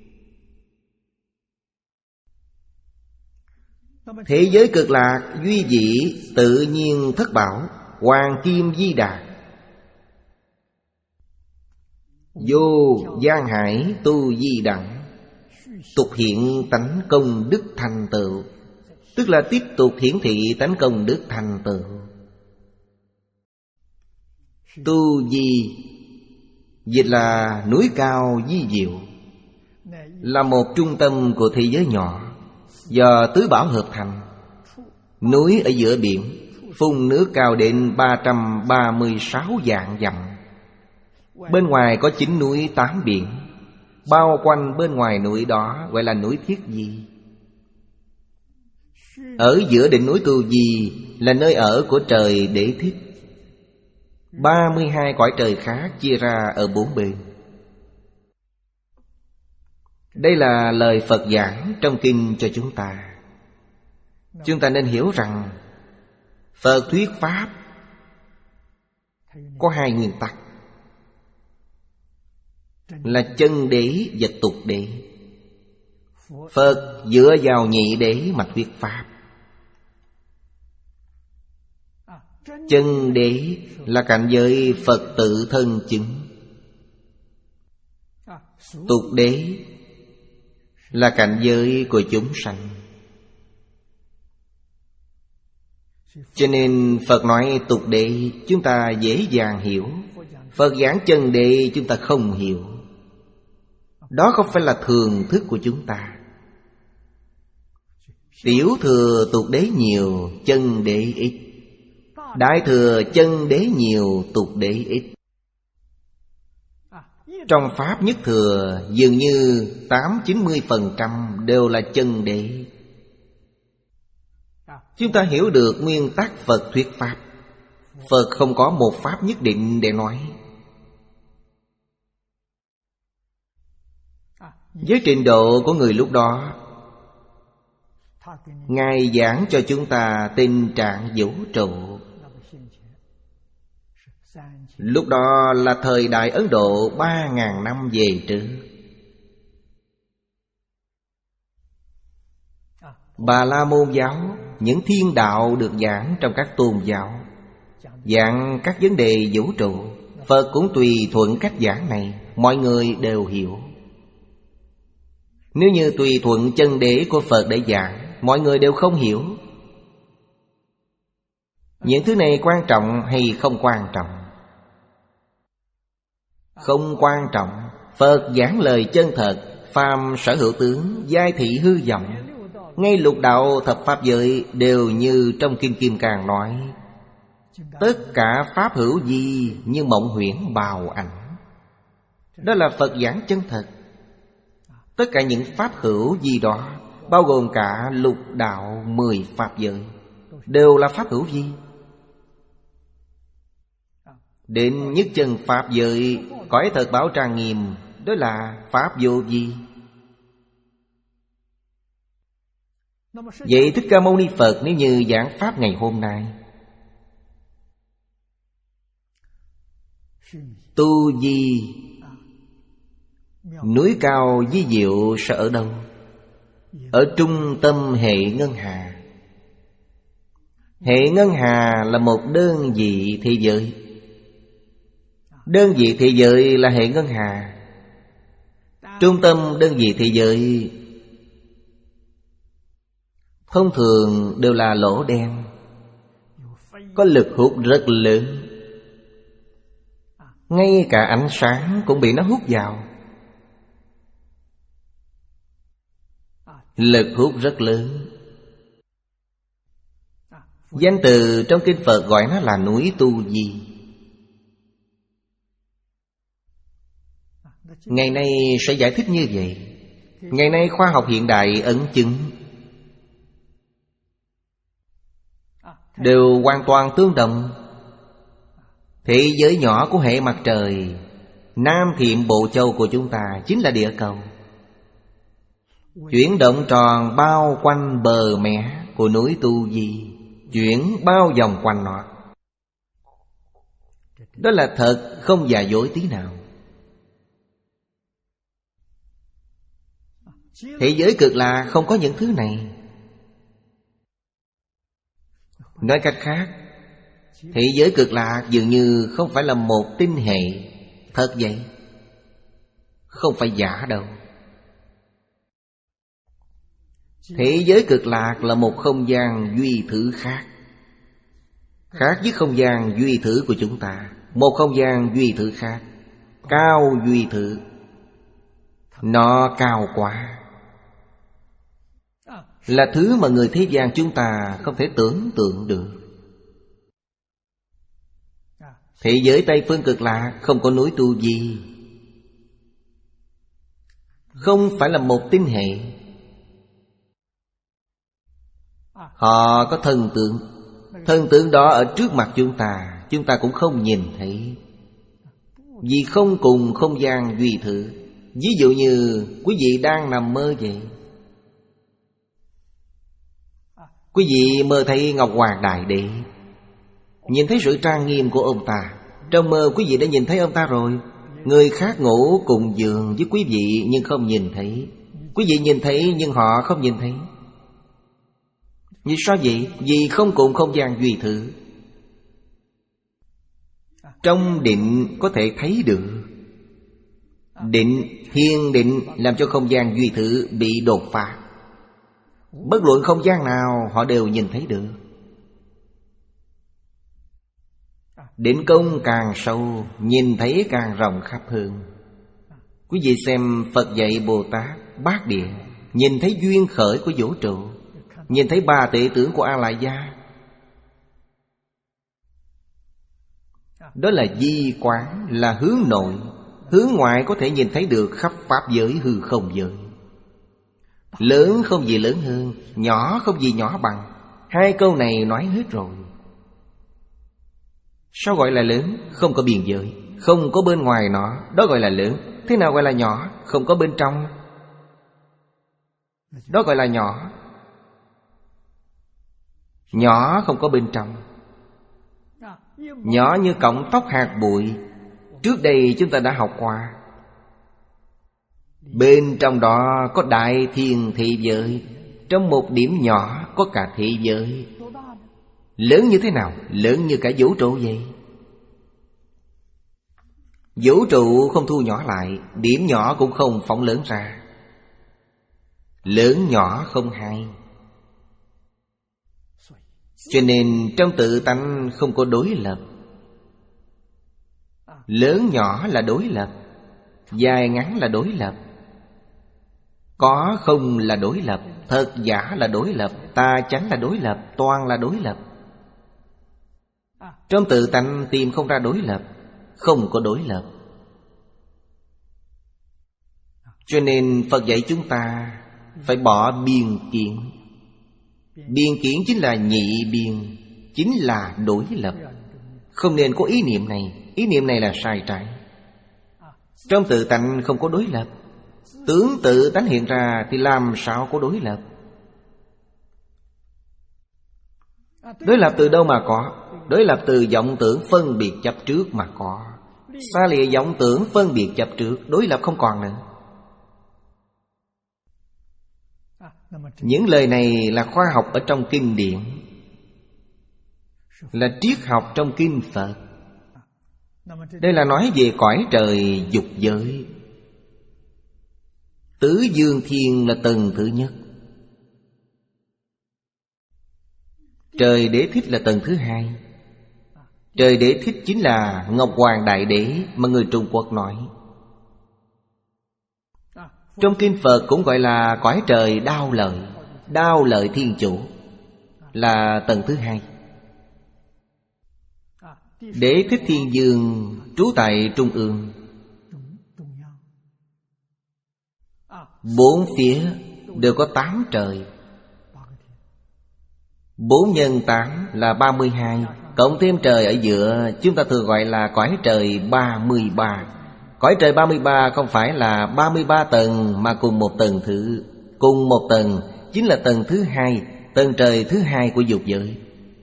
Speaker 1: Thế giới cực lạc duy dị, tự nhiên thất bảo, hoàng kim di đà. Vô gian hải tu di đẳng, tục hiện tánh công đức thành tựu. Tức là tiếp tục hiển thị tánh công đức thành tựu. Tu di dịch là núi cao di diệu, là một trung tâm của thế giới nhỏ, do tứ bảo hợp thành. Núi ở giữa biển, phun nước cao đến ba trăm ba mươi sáu vạn dặm. Bên ngoài có chín núi tám biển, bao quanh bên ngoài núi đó gọi là núi Thiết Di. Ở giữa đỉnh núi Tu Di là nơi ở của trời Đế Thích. Ba mươi hai cõi trời khác chia ra ở bốn bên. Đây là lời Phật giảng trong kinh cho chúng ta. Chúng ta nên hiểu rằng Phật thuyết Pháp có hai nguyên tắc, là chân đế và tục đế. Phật dựa vào nhị đế mà thuyết Pháp. Chân đế là cảnh giới Phật tự thân chứng. Tục đế là cảnh giới của chúng sanh. Cho nên Phật nói tục đế chúng ta dễ dàng hiểu, Phật giảng chân đế chúng ta không hiểu. Đó không phải là thường thức của chúng ta. Tiểu thừa tục đế nhiều, chân đế ít. Đại thừa chân đế nhiều, tục đế ít. Trong Pháp nhất thừa dường như tám chín mươi phần trăm đều là chân đế. Chúng ta hiểu được nguyên tắc Phật thuyết Pháp. Phật không có một Pháp nhất định để nói. Với trình độ của người lúc đó, Ngài giảng cho chúng ta tình trạng vũ trụ. Lúc đó là thời đại Ấn Độ ba ngàn năm về trước. Bà La Môn giáo, những thiên đạo được giảng trong các tôn giáo, giảng các vấn đề vũ trụ. Phật cũng tùy thuận cách giảng này, mọi người đều hiểu. Nếu như tùy thuận chân đế của Phật để giảng, mọi người đều không hiểu. Những thứ này quan trọng hay không quan trọng? Không quan trọng. Phật giảng lời chân thật, phàm sở hữu tướng, giai thị hư vọng. Ngay lục đạo thập pháp giới đều như trong Kinh Kim Cang nói: tất cả pháp hữu vi như mộng huyễn bào ảnh. Đó là Phật giảng chân thật. Tất cả những pháp hữu vi đó, bao gồm cả lục đạo mười pháp giới, đều là pháp hữu vi. Đến nhất chân pháp giới, cõi thật bảo trang nghiêm, đó là pháp vô vi. Vậy Thích Ca Mâu Ni Phật nếu như giảng Pháp ngày hôm nay, tu vi núi cao vi diệu sẽ ở đâu? Ở trung tâm hệ ngân hà. Hệ ngân hà là một đơn vị thế giới. Đơn vị thế giới là hệ ngân hà. Trung tâm đơn vị thế giới thông thường đều là lỗ đen, có lực hút rất lớn. Ngay cả ánh sáng cũng bị nó hút vào. Lực hút rất lớn. Danh từ trong kinh Phật gọi nó là núi tu di. Ngày nay sẽ giải thích như vậy. Ngày nay khoa học hiện đại ấn chứng đều hoàn toàn tương đồng. Thế giới nhỏ của hệ mặt trời, Nam Thiệm Bộ Châu của chúng ta chính là địa cầu, chuyển động tròn bao quanh bờ mé của núi Tu Di, chuyển bao vòng quanh nó. Đó là thật, không giả dối tí nào. Thế giới cực lạc không có những thứ này. Nói cách khác, thế giới cực lạc dường như không phải là một tinh hệ. Thật vậy, không phải giả đâu. Thế giới cực lạc là một không gian duy thử khác, khác với không gian duy thử của chúng ta. Một không gian duy thử khác, cao duy thử. Nó cao quá, là thứ mà người thế gian chúng ta không thể tưởng tượng được. Thế giới Tây Phương cực lạc không có núi Tu Di, không phải là một tinh hệ. Họ có thần tượng. Thần tượng đó ở trước mặt chúng ta, chúng ta cũng không nhìn thấy, vì không cùng không gian duy thử. Ví dụ như quý vị đang nằm mơ vậy. Quý vị mơ thấy Ngọc Hoàng Đại Đế, nhìn thấy sự trang nghiêm của ông ta. Trong mơ quý vị đã nhìn thấy ông ta rồi. Người khác ngủ cùng giường với quý vị nhưng không nhìn thấy. Quý vị nhìn thấy nhưng họ không nhìn thấy. Vì sao vậy? Vì không cùng không gian duy thử. Trong định có thể thấy được. Định, thiền định làm cho không gian duy thử bị đột phá. Bất luận không gian nào họ đều nhìn thấy được. Định công càng sâu, nhìn thấy càng rộng khắp hơn. Quý vị xem Phật dạy Bồ Tát Bát Địa, nhìn thấy duyên khởi của vũ trụ, nhìn thấy ba tệ tưởng của A Lại Gia. Đó là di quán, là hướng nội. Hướng ngoại có thể nhìn thấy được khắp pháp giới hư không giới. Lớn không gì lớn hơn, nhỏ không gì nhỏ bằng. Hai câu này nói hết rồi. Sao gọi là lớn? Không có biên giới, không có bên ngoài nó, đó gọi là lớn. Thế nào gọi là nhỏ? Không có bên trong, đó gọi là nhỏ. Nhỏ không có bên trong. Nhỏ như cọng tóc hạt bụi. Trước đây chúng ta đã học qua. Bên trong đó có đại thiên thế giới. Trong một điểm nhỏ có cả thế giới. Lớn như thế nào? Lớn như cả vũ trụ vậy. Vũ trụ không thu nhỏ lại, điểm nhỏ cũng không phóng lớn ra. Lớn nhỏ không hai. Cho nên trong tự tánh không có đối lập. Lớn nhỏ là đối lập, dài ngắn là đối lập, có không là đối lập, thật giả là đối lập, tà chánh là đối lập, toàn là đối lập. Trong tự tánh tìm không ra đối lập, không có đối lập. Cho nên Phật dạy chúng ta phải bỏ biên kiến. Biên kiến chính là nhị biên, chính là đối lập. Không nên có ý niệm này. Ý niệm này là sai trái. Trong tự tánh không có đối lập. Tướng tự tánh hiện ra thì làm sao có đối lập? Đối lập từ đâu mà có? Đối lập từ vọng tưởng phân biệt chấp trước mà có. Xa lìa vọng tưởng phân biệt chấp trước, đối lập không còn nữa. Những lời này là khoa học ở trong kinh điển, là triết học trong kinh Phật. Đây là nói về cõi trời dục giới. Tứ Dương Thiên là tầng thứ nhất, Trời Đế Thích là tầng thứ hai. Trời Đế Thích chính là Ngọc Hoàng Đại Đế mà người Trung Quốc nói. Trong kinh Phật cũng gọi là cõi trời Đao Lợi. Đao Lợi Thiên Chủ là tầng thứ hai. Đế Thích Thiên Dương trú tại Trung ương. Bốn phía đều có tám trời. Bốn nhân tám là ba mươi hai. Cộng thêm trời ở giữa, chúng ta thường gọi là cõi trời ba mươi ba. Cõi trời ba mươi ba không phải là ba mươi ba tầng, mà cùng một tầng thứ. Cùng một tầng chính là tầng thứ hai, tầng trời thứ hai của dục giới.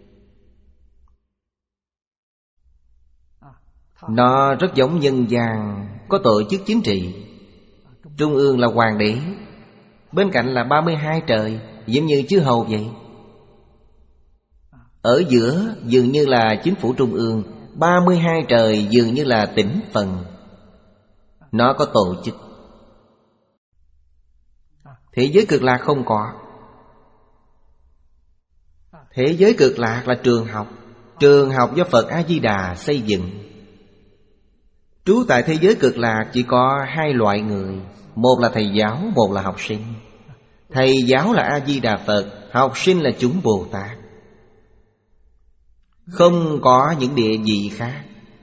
Speaker 1: Nó rất giống nhân gian, có tổ chức chính trị. Trung ương là hoàng đế, bên cạnh là ba mươi hai trời, giống như chư hầu vậy. Ở giữa dường như là chính phủ trung ương, ba mươi hai trời dường như là tỉnh phần. Nó có tổ chức. Thế giới cực lạc không có. Thế giới cực lạc là trường học. Trường học do Phật A-di-đà xây dựng. Trú tại thế giới cực lạc chỉ có hai loại người. Một là thầy giáo, một là học sinh. Thầy giáo là A-di-đà Phật, học sinh là chúng Bồ Tát. Không có những địa vị khác.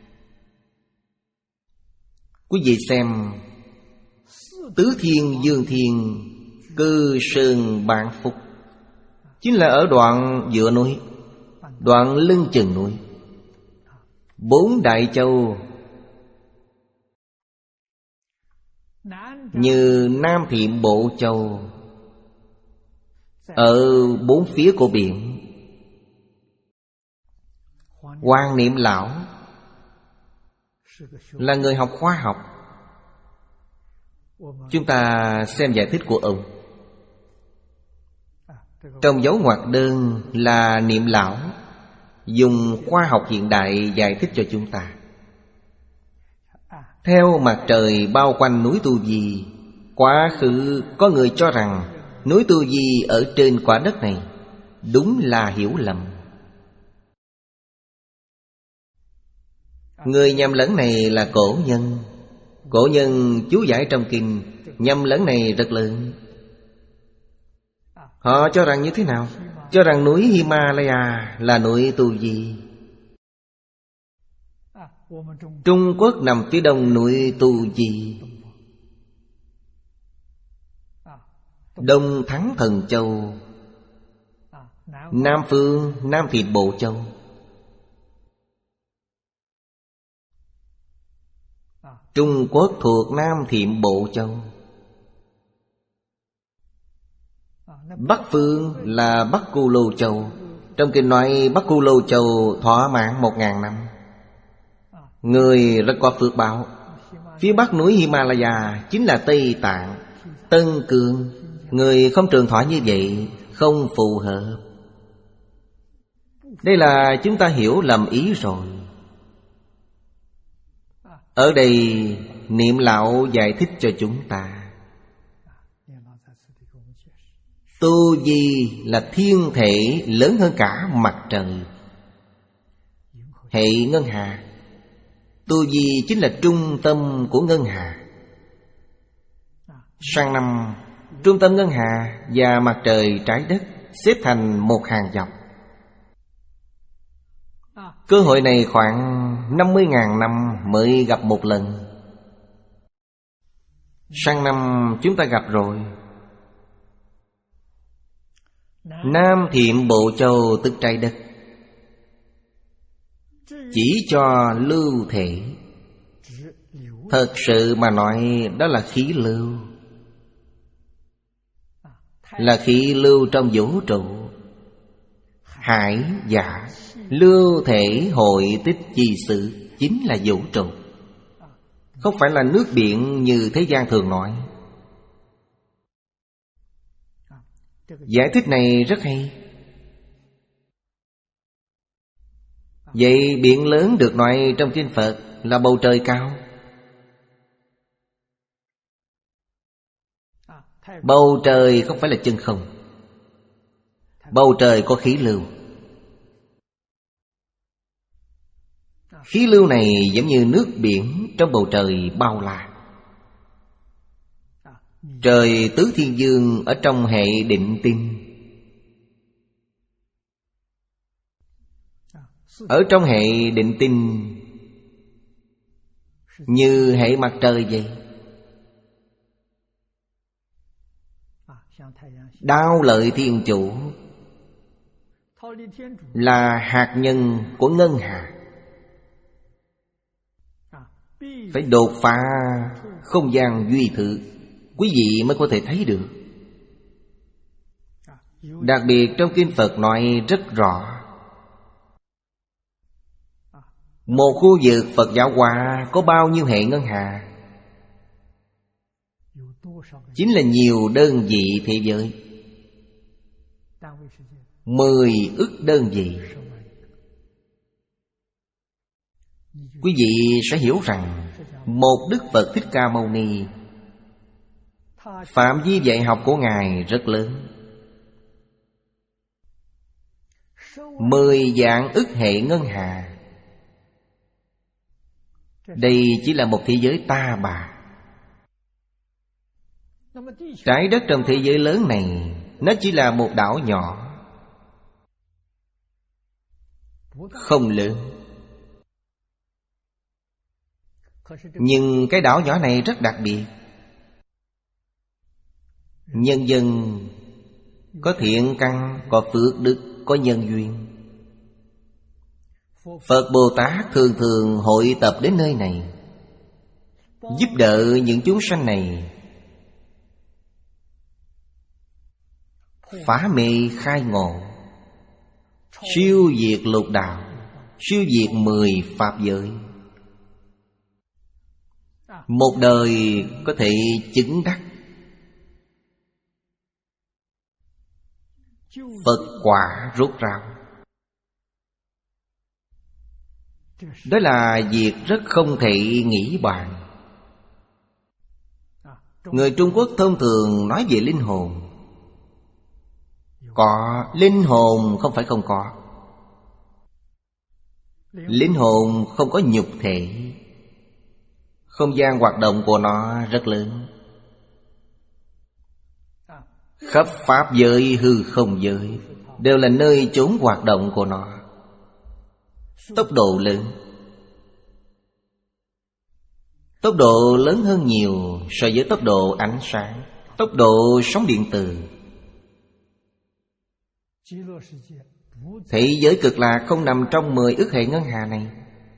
Speaker 1: Quý vị xem Tứ Thiên Dương Thiên Cư Sơn Bản Phúc, chính là ở đoạn giữa núi, đoạn lưng chừng núi. Bốn đại châu như Nam Thiệm Bộ Châu ở bốn phía của biển. Hoàng Niệm Lão là người học khoa học. Chúng ta xem giải thích của ông. Trong dấu ngoặc đơn là Niệm Lão dùng khoa học hiện đại giải thích cho chúng ta. Theo mặt trời bao quanh núi Tu Di, quá khứ có người cho rằng núi Tu Di ở trên quả đất này. Đúng là hiểu lầm. Người nhầm lẫn này là cổ nhân. Cổ nhân chú giải trong kinh, nhầm lẫn này rất lớn. Họ cho rằng như thế nào? Cho rằng núi Himalaya là núi Tu Di. Trung Quốc nằm phía đông núi Tu Di. Đông thắng Thần Châu, Nam phương Nam Thiệp Bộ Châu. Trung Quốc thuộc Nam Thiểm Bộ Châu. Bắc phương là Bắc Cu Lô Châu. Trong kinh nói Bắc Cu Lô Châu thọ mạng một ngàn năm. Người rất có phước báo. Phía bắc núi Himalaya chính là Tây Tạng, Tân Cương. Người không trường thọ như vậy không phù hợp. Đây là chúng ta hiểu lầm ý rồi. Ở đây Niệm Lão giải thích cho chúng ta. Tu Di là thiên thể lớn hơn cả mặt trời, hệ ngân hà. Tu Di chính là trung tâm của ngân hà. Sang năm, trung tâm ngân hà và mặt trời trái đất xếp thành một hàng dọc. Cơ hội này khoảng năm mươi nghìn năm mới gặp một lần. Sang năm chúng ta gặp rồi. Nam Thiểm Bộ Châu tức trái đất, chỉ cho lưu thể. Thật sự mà nói đó là khí lưu. Là khí lưu trong vũ trụ. Hải giả lưu thể hội tích chi sự, chính là vũ trụ, không phải là nước biển như thế gian thường nói. Giải thích này rất hay. Vậy biển lớn được nói trong kinh Phật là bầu trời cao. Bầu trời không phải là chân không. Bầu trời có khí lưu. Khí lưu này giống như nước biển trong bầu trời bao la. Trời Tứ Thiên Dương ở trong hệ Định Tinh. Ở trong hệ Định Tinh như hệ mặt trời vậy. Đao Lợi Thiên Chủ là hạt nhân của ngân hà, phải đột phá không gian duy thự, quý vị mới có thể thấy được. Đặc biệt trong kinh Phật nói rất rõ, một khu vực Phật giáo hóa có bao nhiêu hệ ngân hà? Chính là nhiều đơn vị thế giới. Mười ức đơn vị. Quý vị sẽ hiểu rằng một Đức Phật Thích Ca Mâu Ni, phạm vi dạy học của Ngài rất lớn. Mười vạn ức hệ ngân hà. Đây chỉ là một thế giới ta bà. Trái đất trong thế giới lớn này, nó chỉ là một đảo nhỏ, không lớn. Nhưng cái đảo nhỏ này rất đặc biệt. Nhân dân có thiện căn, có phước đức, có nhân duyên. Phật Bồ Tát thường thường hội tập đến nơi này, giúp đỡ những chúng sanh này phá mê khai ngộ, siêu diệt lục đạo, siêu diệt mười pháp giới. Một đời có thể chứng đắc Phật quả rốt ráo. Đó là việc rất không thể nghĩ bàn. Người Trung Quốc thông thường nói về linh hồn. Có, linh hồn không phải không có. Linh hồn không có nhục thể. Không gian hoạt động của nó rất lớn. Khắp pháp giới, hư không giới đều là nơi chốn hoạt động của nó. Tốc độ lớn. Tốc độ lớn hơn nhiều so với tốc độ ánh sáng, tốc độ sóng điện từ. Thế giới cực lạc không nằm trong mười ức hệ ngân hà này.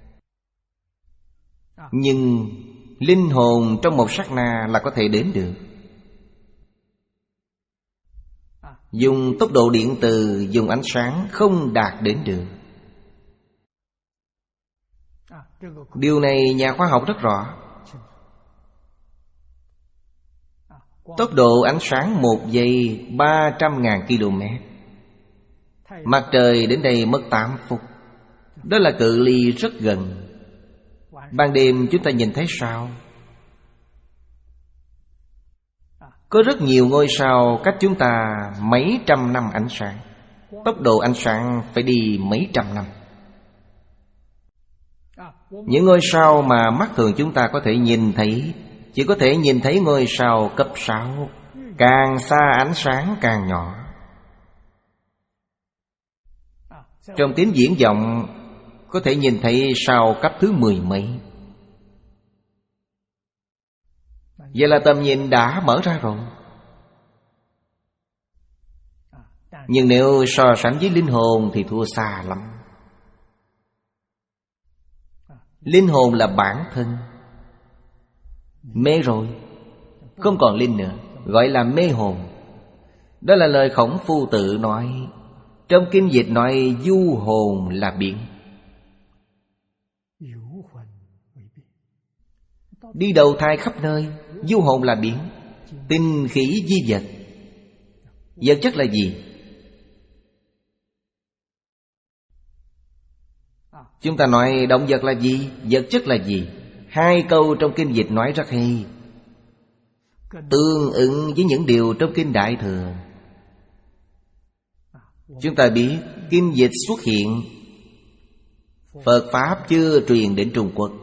Speaker 1: Nhưng linh hồn trong một sát na là có thể đến được. Dùng tốc độ điện từ, dùng ánh sáng không đạt đến được. Điều này nhà khoa học rất rõ. Tốc độ ánh sáng một giây ba trăm ngàn km. Mặt trời đến đây mất tám phút. Đó là cự ly rất gần. Ban đêm chúng ta nhìn thấy sao? Có rất nhiều ngôi sao cách chúng ta mấy trăm năm ánh sáng. Tốc độ ánh sáng phải đi mấy trăm năm. Những ngôi sao mà mắt thường chúng ta có thể nhìn thấy, chỉ có thể nhìn thấy ngôi sao cấp sáu. Càng xa ánh sáng càng nhỏ. Trong kính viễn vọng có thể nhìn thấy sao cấp thứ mười mấy. Vậy là tầm nhìn đã mở ra rồi. Nhưng nếu so sánh với linh hồn thì thua xa lắm. Linh hồn là bản thân. Mê rồi, không còn linh nữa, gọi là mê hồn. Đó là lời Khổng Phu Tự nói. Trong kinh dịch nói du hồn là biển. Đi đầu thai khắp nơi. Du hồn là biển. Tinh khí di vật. Vật chất là gì? Chúng ta nói động vật là gì? Vật chất là gì? Hai câu trong kinh dịch nói rất hay, tương ứng với những điều trong kinh Đại Thừa. Chúng ta biết kinh dịch xuất hiện, Phật Pháp chưa truyền đến Trung Quốc.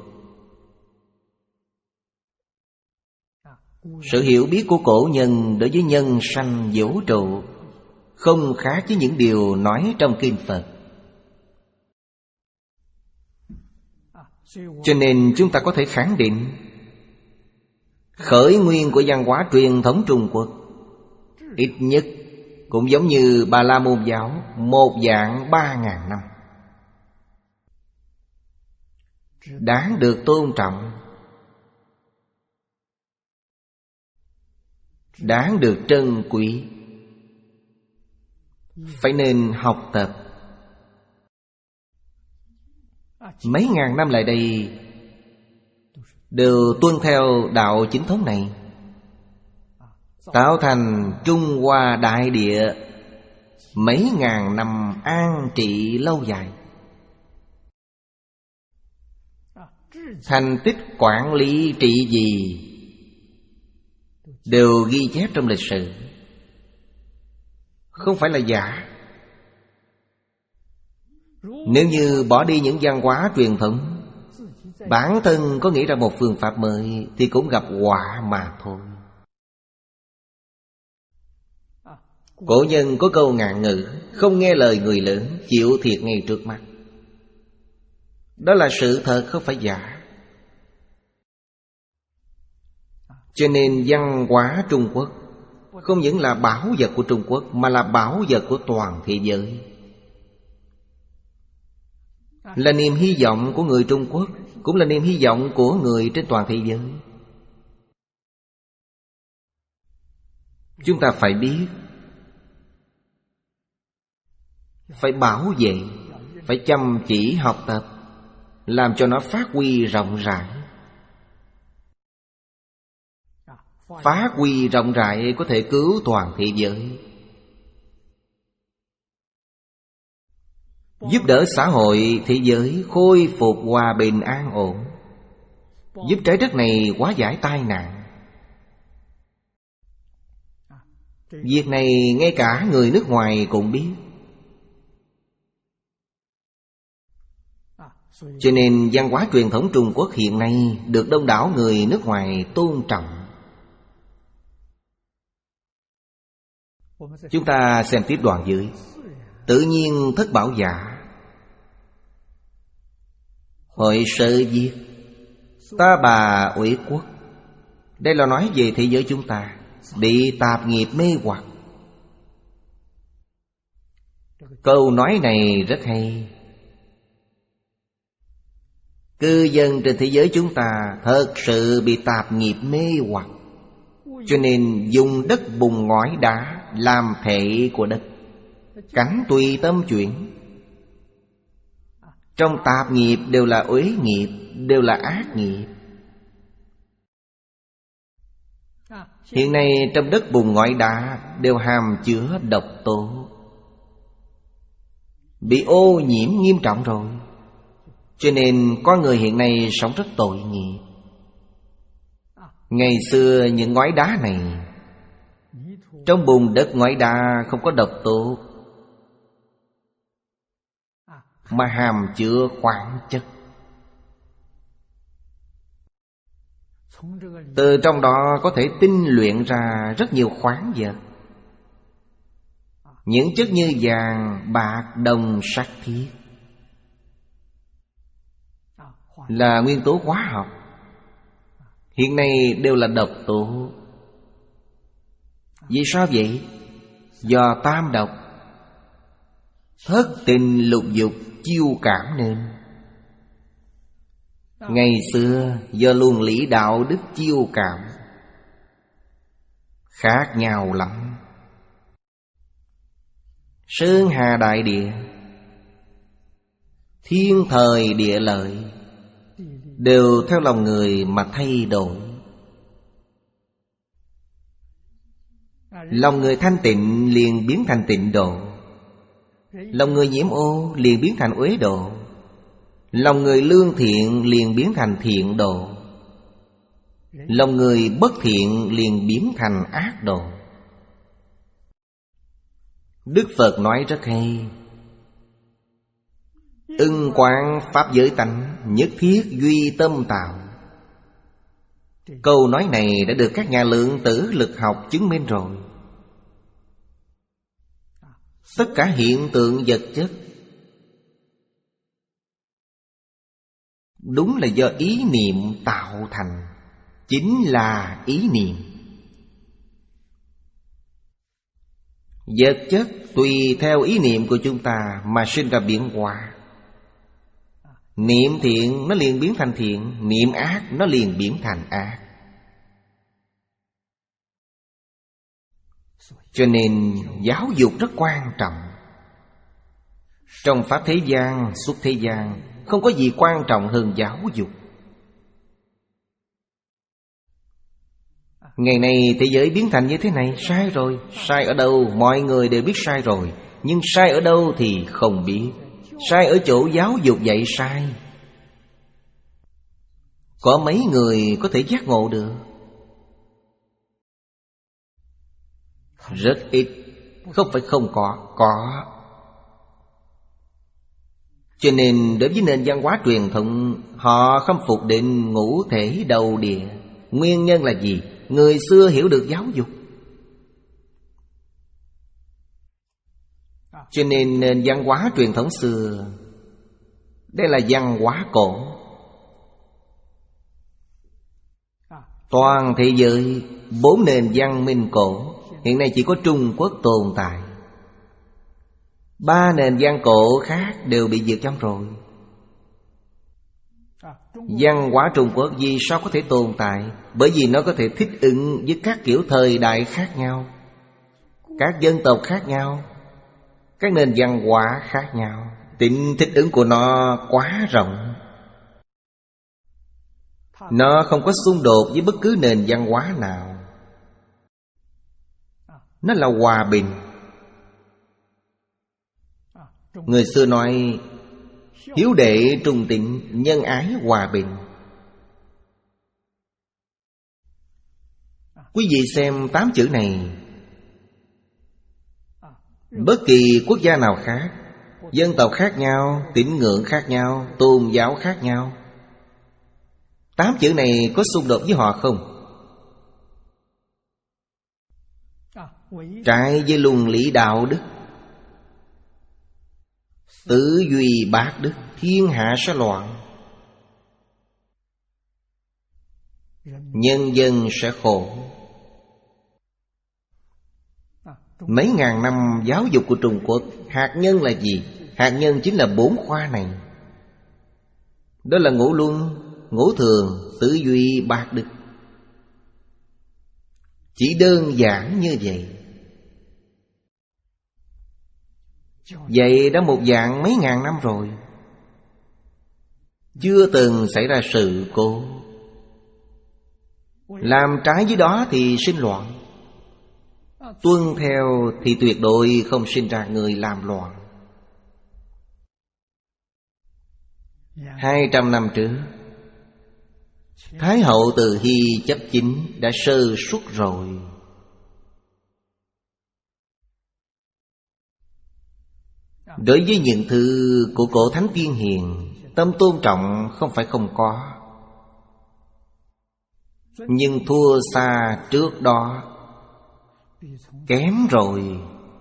Speaker 1: Sự hiểu biết của cổ nhân đối với nhân sanh vũ trụ không khác với những điều nói trong kinh Phật. Cho nên chúng ta có thể khẳng định khởi nguyên của văn hóa truyền thống Trung Quốc ít nhất cũng giống như Bà La Môn giáo, một vạn ba ngàn năm. Đáng được tôn trọng, đáng được trân quý, phải nên học tập. Mấy ngàn năm lại đây đều tuân theo đạo chính thống này, tạo thành Trung Hoa đại địa mấy ngàn năm an trị lâu dài. Thành tích quản lý trị gì đều ghi chép trong lịch sử, không phải là giả. Nếu như bỏ đi những văn hóa truyền thống, bản thân có nghĩ ra một phương pháp mới thì cũng gặp họa mà thôi. Cổ nhân có câu ngạn ngữ: không nghe lời người lớn, chịu thiệt ngay trước mắt. Đó là sự thật, không phải giả. Cho nên văn hóa Trung Quốc không những là bảo vật của Trung Quốc, mà là bảo vật của toàn thế giới, là niềm hy vọng của người Trung Quốc, cũng là niềm hy vọng của người trên toàn thế giới. Chúng ta phải biết, phải bảo vệ, phải chăm chỉ học tập, làm cho nó phát huy rộng rãi. Phát huy rộng rãi có thể cứu toàn thế giới, giúp đỡ xã hội thế giới khôi phục hòa bình an ổn, giúp trái đất này hóa giải tai nạn. Việc này ngay cả người nước ngoài cũng biết. Cho nên văn hóa truyền thống Trung Quốc hiện nay được đông đảo người nước ngoài tôn trọng. Chúng ta xem tiếp đoạn dưới. Tự nhiên thất bảo giả, hội sơ diệt, ta bà ủy quốc. Đây là nói về thế giới chúng ta bị tạp nghiệp mê hoặc. Câu nói này rất hay. Cư dân trên thế giới chúng ta thật sự bị tạp nghiệp mê hoặc, cho nên dùng đất bùn ngói đá làm thể của đất, cảnh tùy tâm chuyển. Trong tạp nghiệp đều là uế nghiệp, đều là ác nghiệp. Hiện nay trong đất bùn ngói đá đều hàm chứa độc tố, bị ô nhiễm nghiêm trọng rồi. Cho nên con người hiện nay sống rất tội nghiệp. Ngày xưa những ngói đá này, trong bùn đất ngói đá không có độc tố, mà hàm chứa khoáng chất. Từ trong đó có thể tinh luyện ra rất nhiều khoáng vật. Những chất như vàng, bạc, đồng, sắt, thiết là nguyên tố hóa học, hiện nay đều là độc tố. Vì sao vậy? Do tam độc, thất tình lục dục chiêu cảm nên. Ngày xưa do luân lý đạo đức chiêu cảm, khác nhau lắm. Sơn hà đại địa, thiên thời địa lợi đều theo lòng người mà thay đổi. Lòng người thanh tịnh liền biến thành tịnh độ, lòng người nhiễm ô liền biến thành uế độ, lòng người lương thiện liền biến thành thiện độ, lòng người bất thiện liền biến thành ác độ. Đức Phật nói rất hay: ưng quán pháp giới tánh, nhất thiết duy tâm tạo. Câu nói này đã được các nhà lượng tử lực học chứng minh rồi. Tất cả hiện tượng vật chất đúng là do ý niệm tạo thành, chính là ý niệm. Vật chất tùy theo ý niệm của chúng ta mà sinh ra biến hóa. Niệm thiện nó liền biến thành thiện, niệm ác nó liền biến thành ác. Cho nên giáo dục rất quan trọng. Trong pháp thế gian, xuất thế gian, không có gì quan trọng hơn giáo dục. Ngày nay thế giới biến thành như thế này, sai rồi. Sai ở đâu? Mọi người đều biết sai rồi. Nhưng sai ở đâu thì không biết. Sai ở chỗ giáo dục dạy sai. Có mấy người có thể giác ngộ được? Rất ít. Không phải không có, có. Cho nên đối với nền văn hóa truyền thống, họ khâm phục định ngũ thể đầu địa. Nguyên nhân là gì? Người xưa hiểu được giáo dục, cho nên nền văn hóa truyền thống xưa, đây là văn hóa cổ. Toàn thế giới bốn nền văn minh cổ, hiện nay chỉ có Trung Quốc tồn tại. Ba nền văn cổ khác đều bị diệt vong rồi. Văn hóa Trung Quốc vì sao có thể tồn tại? Bởi vì nó có thể thích ứng với các kiểu thời đại khác nhau, các dân tộc khác nhau, các nền văn hóa khác nhau, Tính thích ứng của nó quá rộng. Nó không có xung đột với bất cứ nền văn hóa nào. Nó là hòa bình. Người xưa nói hiếu đệ trung tịnh, nhân ái hòa bình. Quý vị xem tám chữ này, bất kỳ quốc gia nào khác, dân tộc khác nhau, tín ngưỡng khác nhau, tôn giáo khác nhau, tám chữ này có xung đột với họ không? Trái với luân lý đạo đức, tứ duy bát đức, thiên hạ sẽ loạn, nhân dân sẽ khổ. Mấy ngàn năm giáo dục của Trung Quốc, hạt nhân là gì? Hạt nhân chính là bốn khoa này. Đó là ngũ luân, ngũ thường, tứ duy, bát đức. Chỉ đơn giản như vậy. Vậy đã một dạng mấy ngàn năm rồi, chưa từng xảy ra sự cố. Làm trái với đó thì sinh loạn, tuân theo thì tuyệt đối không sinh ra người làm loạn. Hai trăm năm trước, Thái hậu Từ Hy chấp chính đã sơ suất rồi. Đối với những thứ của cổ thánh tiên hiền, tâm tôn trọng không phải không có, nhưng thua xa trước đó, kém rồi.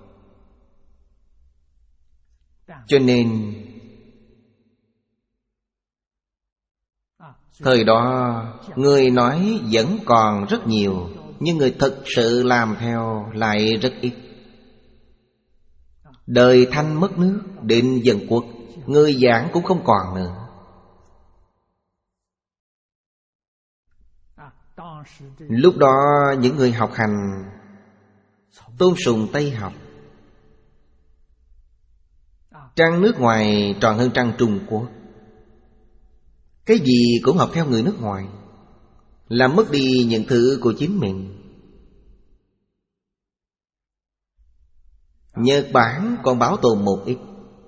Speaker 1: Cho nên thời đó người nói vẫn còn rất nhiều, nhưng người thực sự làm theo lại rất ít. Đời Thanh mất nước, Định dân quốc, người giảng cũng không còn nữa. Lúc đó những người học hành tôn sùng Tây học, trăng nước ngoài tròn hơn trăng Trung Quốc. Cái gì cũng học theo người nước ngoài, làm mất đi những thứ của chính mình. Nhật Bản còn bảo tồn một ít,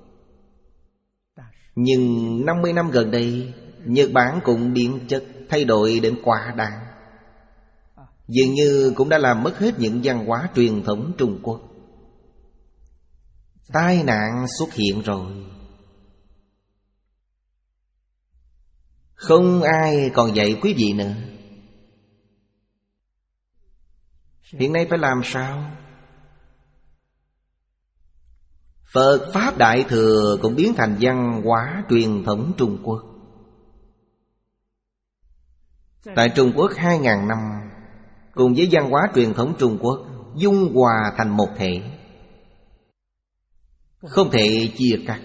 Speaker 1: nhưng năm mươi năm gần đây, Nhật Bản cũng biến chất, thay đổi đến quá đáng. Dường như cũng đã làm mất hết những văn hóa truyền thống Trung Quốc. Tai nạn xuất hiện rồi. Không ai còn dạy quý vị nữa. Hiện nay phải làm sao? Phật Pháp Đại Thừa cũng biến thành văn hóa truyền thống Trung Quốc. Tại Trung Quốc hai ngàn năm, cùng với văn hóa truyền thống Trung Quốc dung hòa thành một thể, không thể chia cắt.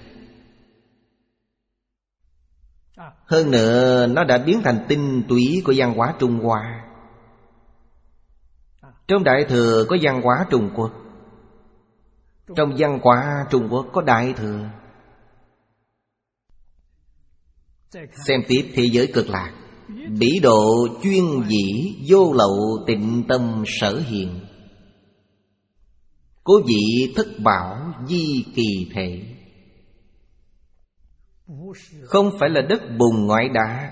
Speaker 1: Hơn nữa, nó đã biến thành tinh túy của văn hóa Trung Hoa. Trong Đại Thừa có văn hóa Trung Quốc, trong văn hóa Trung Quốc có Đại Thừa. Xem tiếp thế giới cực lạc, bỉ độ chuyên dĩ, vô lậu tịnh tâm sở hiện. Cố vị thất bảo di kỳ thể. Không phải là đất bùn ngoại đá,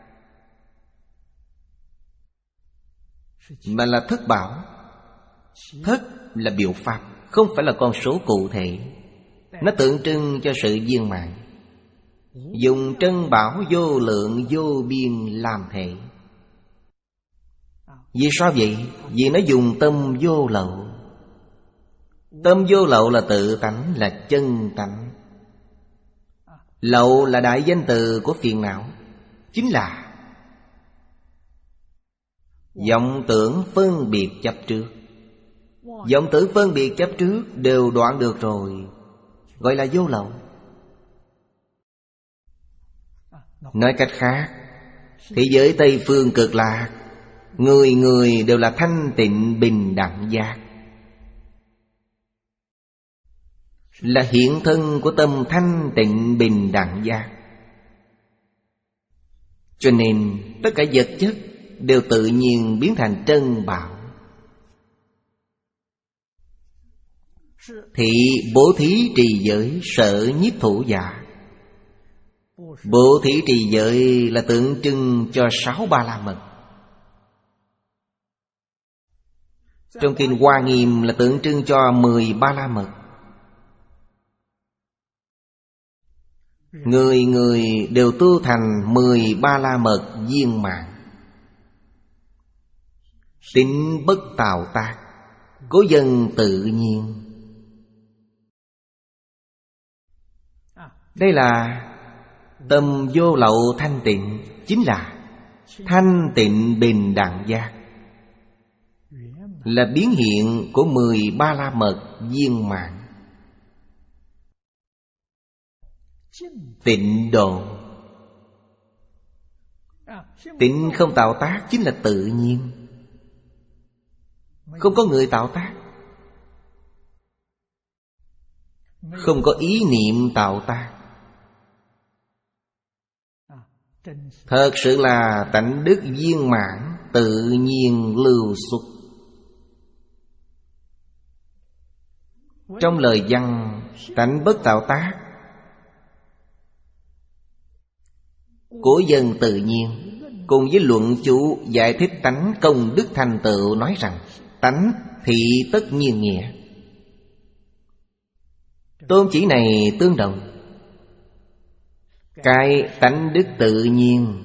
Speaker 1: mà là thất bảo. Thất là biểu pháp, không phải là con số cụ thể. Nó tượng trưng cho sự viên mãn. Dùng trân bảo vô lượng vô biên làm thể. Vì sao vậy? Vì nó dùng tâm vô lậu. Tâm vô lậu là tự tánh, là chân tánh. Lậu là đại danh từ của phiền não, chính là vọng tưởng phân biệt chấp trước. Vọng tưởng phân biệt chấp trước đều đoạn được rồi, gọi là vô lậu. Nói cách khác, thế giới Tây Phương cực lạc, người người đều là thanh tịnh bình đẳng giác. là hiện thân của tâm thanh tịnh bình đẳng giác. Cho nên tất cả vật chất đều tự nhiên biến thành trân bảo. Thị bố thí trì giới sở nhiếp thủ giả. Bố thí trì giới là tượng trưng cho sáu ba la mật. Trong kinh Hoa Nghiêm là tượng trưng cho mười ba la mật. Người người đều tu thành mười ba la mật viên mãn. Tính bất tạo tác, cố dân tự nhiên. Đây là tâm vô lậu thanh tịnh, chính là thanh tịnh bình đẳng giác, là biến hiện của mười ba la mật viên mãn. Tịnh độ, tịnh không tạo tác chính là tự nhiên, không có người tạo tác, không có ý niệm tạo tác. Thật sự là tánh đức viên mãn, tự nhiên lưu xuất. Trong lời văn tánh bất tạo tác, cố dân tự nhiên, cùng với luận chú giải thích tánh công đức thành tựu nói rằng tánh thị tất nhiên nghĩa. Tôn chỉ này tương đồng. Cái tánh đức tự nhiên,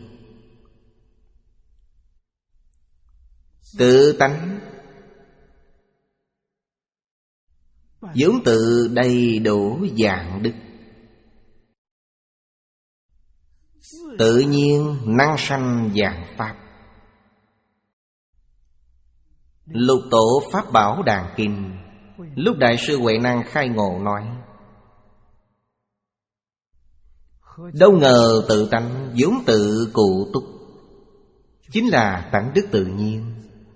Speaker 1: tự tánh vốn tự đầy đủ dạng đức, tự nhiên năng sanh dạng pháp. Lục tổ Pháp Bảo Đàn Kinh, lúc Đại sư Huệ Năng khai ngộ nói: đâu ngờ tự tánh vốn tự cụ túc, chính là tánh đức tự nhiên.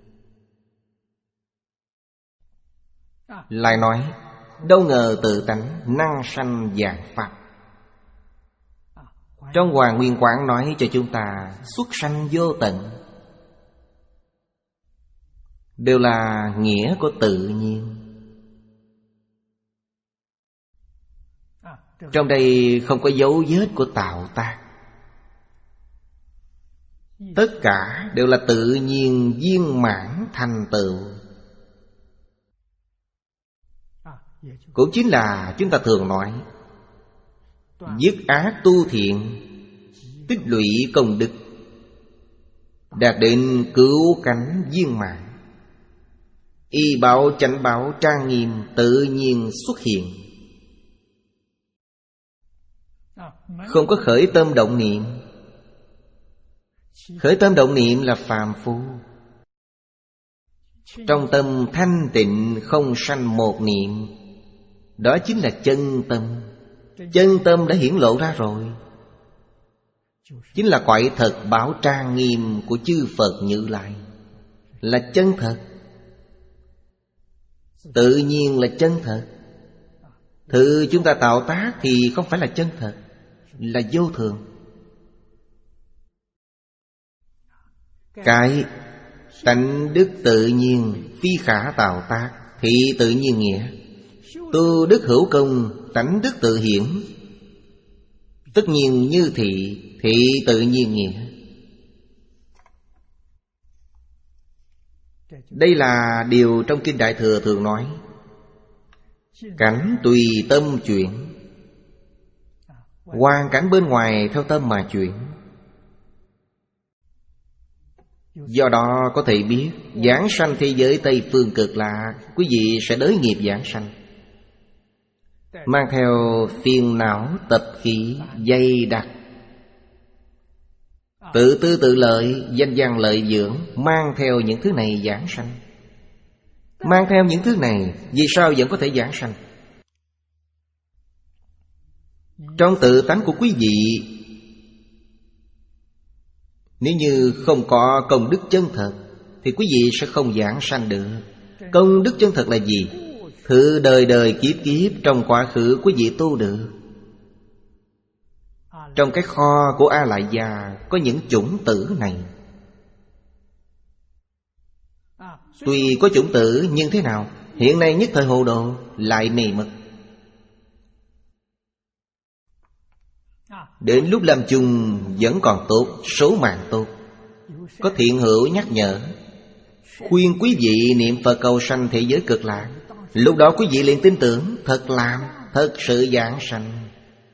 Speaker 1: Lại nói đâu ngờ tự tánh năng sanh dạng pháp. Trong Hoàng Nguyên Quán nói cho chúng ta xuất sanh vô tận, đều là nghĩa của tự nhiên. Trong đây không có dấu vết của tạo tác, tất cả đều là tự nhiên viên mãn thành tựu. Cũng chính là chúng ta thường nói dứt ác tu thiện, tích lũy công đức, đạt đến cứu cánh viên mãn. Y bảo chánh bảo trang nghiêm tự nhiên xuất hiện, không có khởi tâm động niệm. Khởi tâm động niệm là phàm phu. Trong tâm thanh tịnh không sanh một niệm, đó chính là chân tâm. Chân tâm đã hiển lộ ra rồi, chính là cõi thật bảo trang nghiêm của chư Phật Như Lai, là chân thật. Tự nhiên là chân thật. Thứ chúng ta tạo tác thì không phải là chân thật, là vô thường. Cái tánh đức tự nhiên phi khả tạo tác, thị tự nhiên nghĩa. Tu đức hữu công, tánh đức tự hiển. Tất nhiên như thị, thị tự nhiên nghĩa. Đây là điều trong Kinh Đại Thừa thường nói: cảnh tùy tâm chuyển. Hoàn cảnh bên ngoài theo tâm mà chuyển. Do đó có thể biết giảng sanh thế giới Tây Phương Cực Lạc, quý vị sẽ đới nghiệp giảng sanh, mang theo phiền não tập khí dày đặc, tự tư tự lợi, danh văn lợi dưỡng, mang theo những thứ này giảng sanh. Mang theo những thứ này, vì sao vẫn có thể giảng sanh? Trong tự tánh của quý vị, nếu như không có công đức chân thật, thì quý vị sẽ không giảng sanh được. Công đức chân thật là gì? Thứ đời đời kiếp kiếp trong quá khứ quý vị tu được. Trong cái kho của A Lại Gia có những chủng tử này. Tuy có chủng tử nhưng thế nào? Hiện nay nhất thời hồ đồ, lại mê mất. Đến lúc làm chung vẫn còn tốt, số mạng tốt. Có thiện hữu nhắc nhở, khuyên quý vị niệm Phật cầu sanh thế giới cực lạc. Lúc đó quý vị liền tin tưởng, thật làm, thật sự giảng sanh.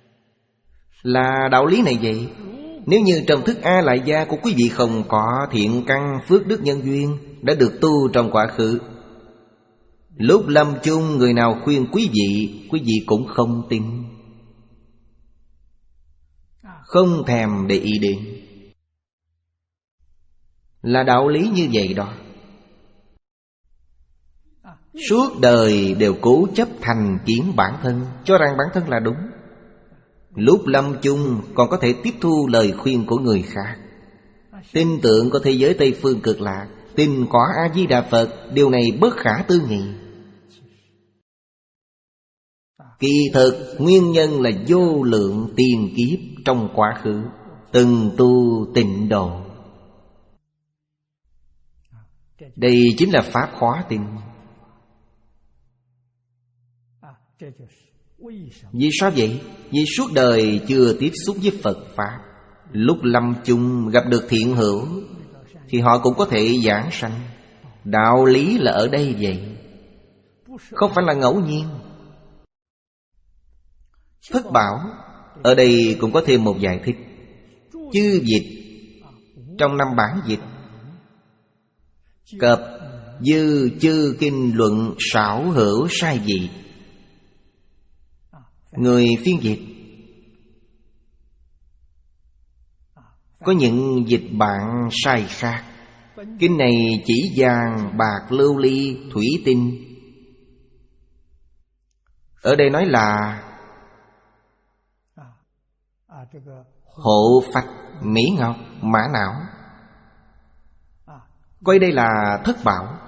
Speaker 1: Là đạo lý này vậy. Nếu như trong thức A Lại Gia của quý vị không có thiện căn phước đức nhân duyên đã được tu trong quá khứ, lúc lâm chung người nào khuyên quý vị, quý vị cũng không tin, không thèm để ý đến. Là đạo lý như vậy đó. Suốt đời đều cố chấp thành kiến bản thân, cho rằng bản thân là đúng. Lúc lâm chung còn có thể tiếp thu lời khuyên của người khác, tin tưởng có thế giới Tây Phương cực lạc, tin có A-di-đà Phật. Điều này bất khả tư nghị. Kỳ thực nguyên nhân là vô lượng tiền kiếp trong quá khứ từng tu tịnh độ. Đây chính là pháp khóa tin. Vì sao vậy? Vì suốt đời chưa tiếp xúc với Phật Pháp. Lúc lâm chung gặp được thiện hữu thì họ cũng có thể giảng sanh. Đạo lý là ở đây vậy, không phải là ngẫu nhiên. Thất bảo ở đây cũng có thêm một giải thích. Chư dịch trong năm bản dịch cập dư chư kinh luận xảo hữu sai dị. Người phiên dịch có những dịch bản sai khác. Kinh này chỉ vàng, bạc, lưu ly, thủy tinh. Ở đây nói là hộ phách, mỹ ngọc, mã não. Coi đây là thất bảo.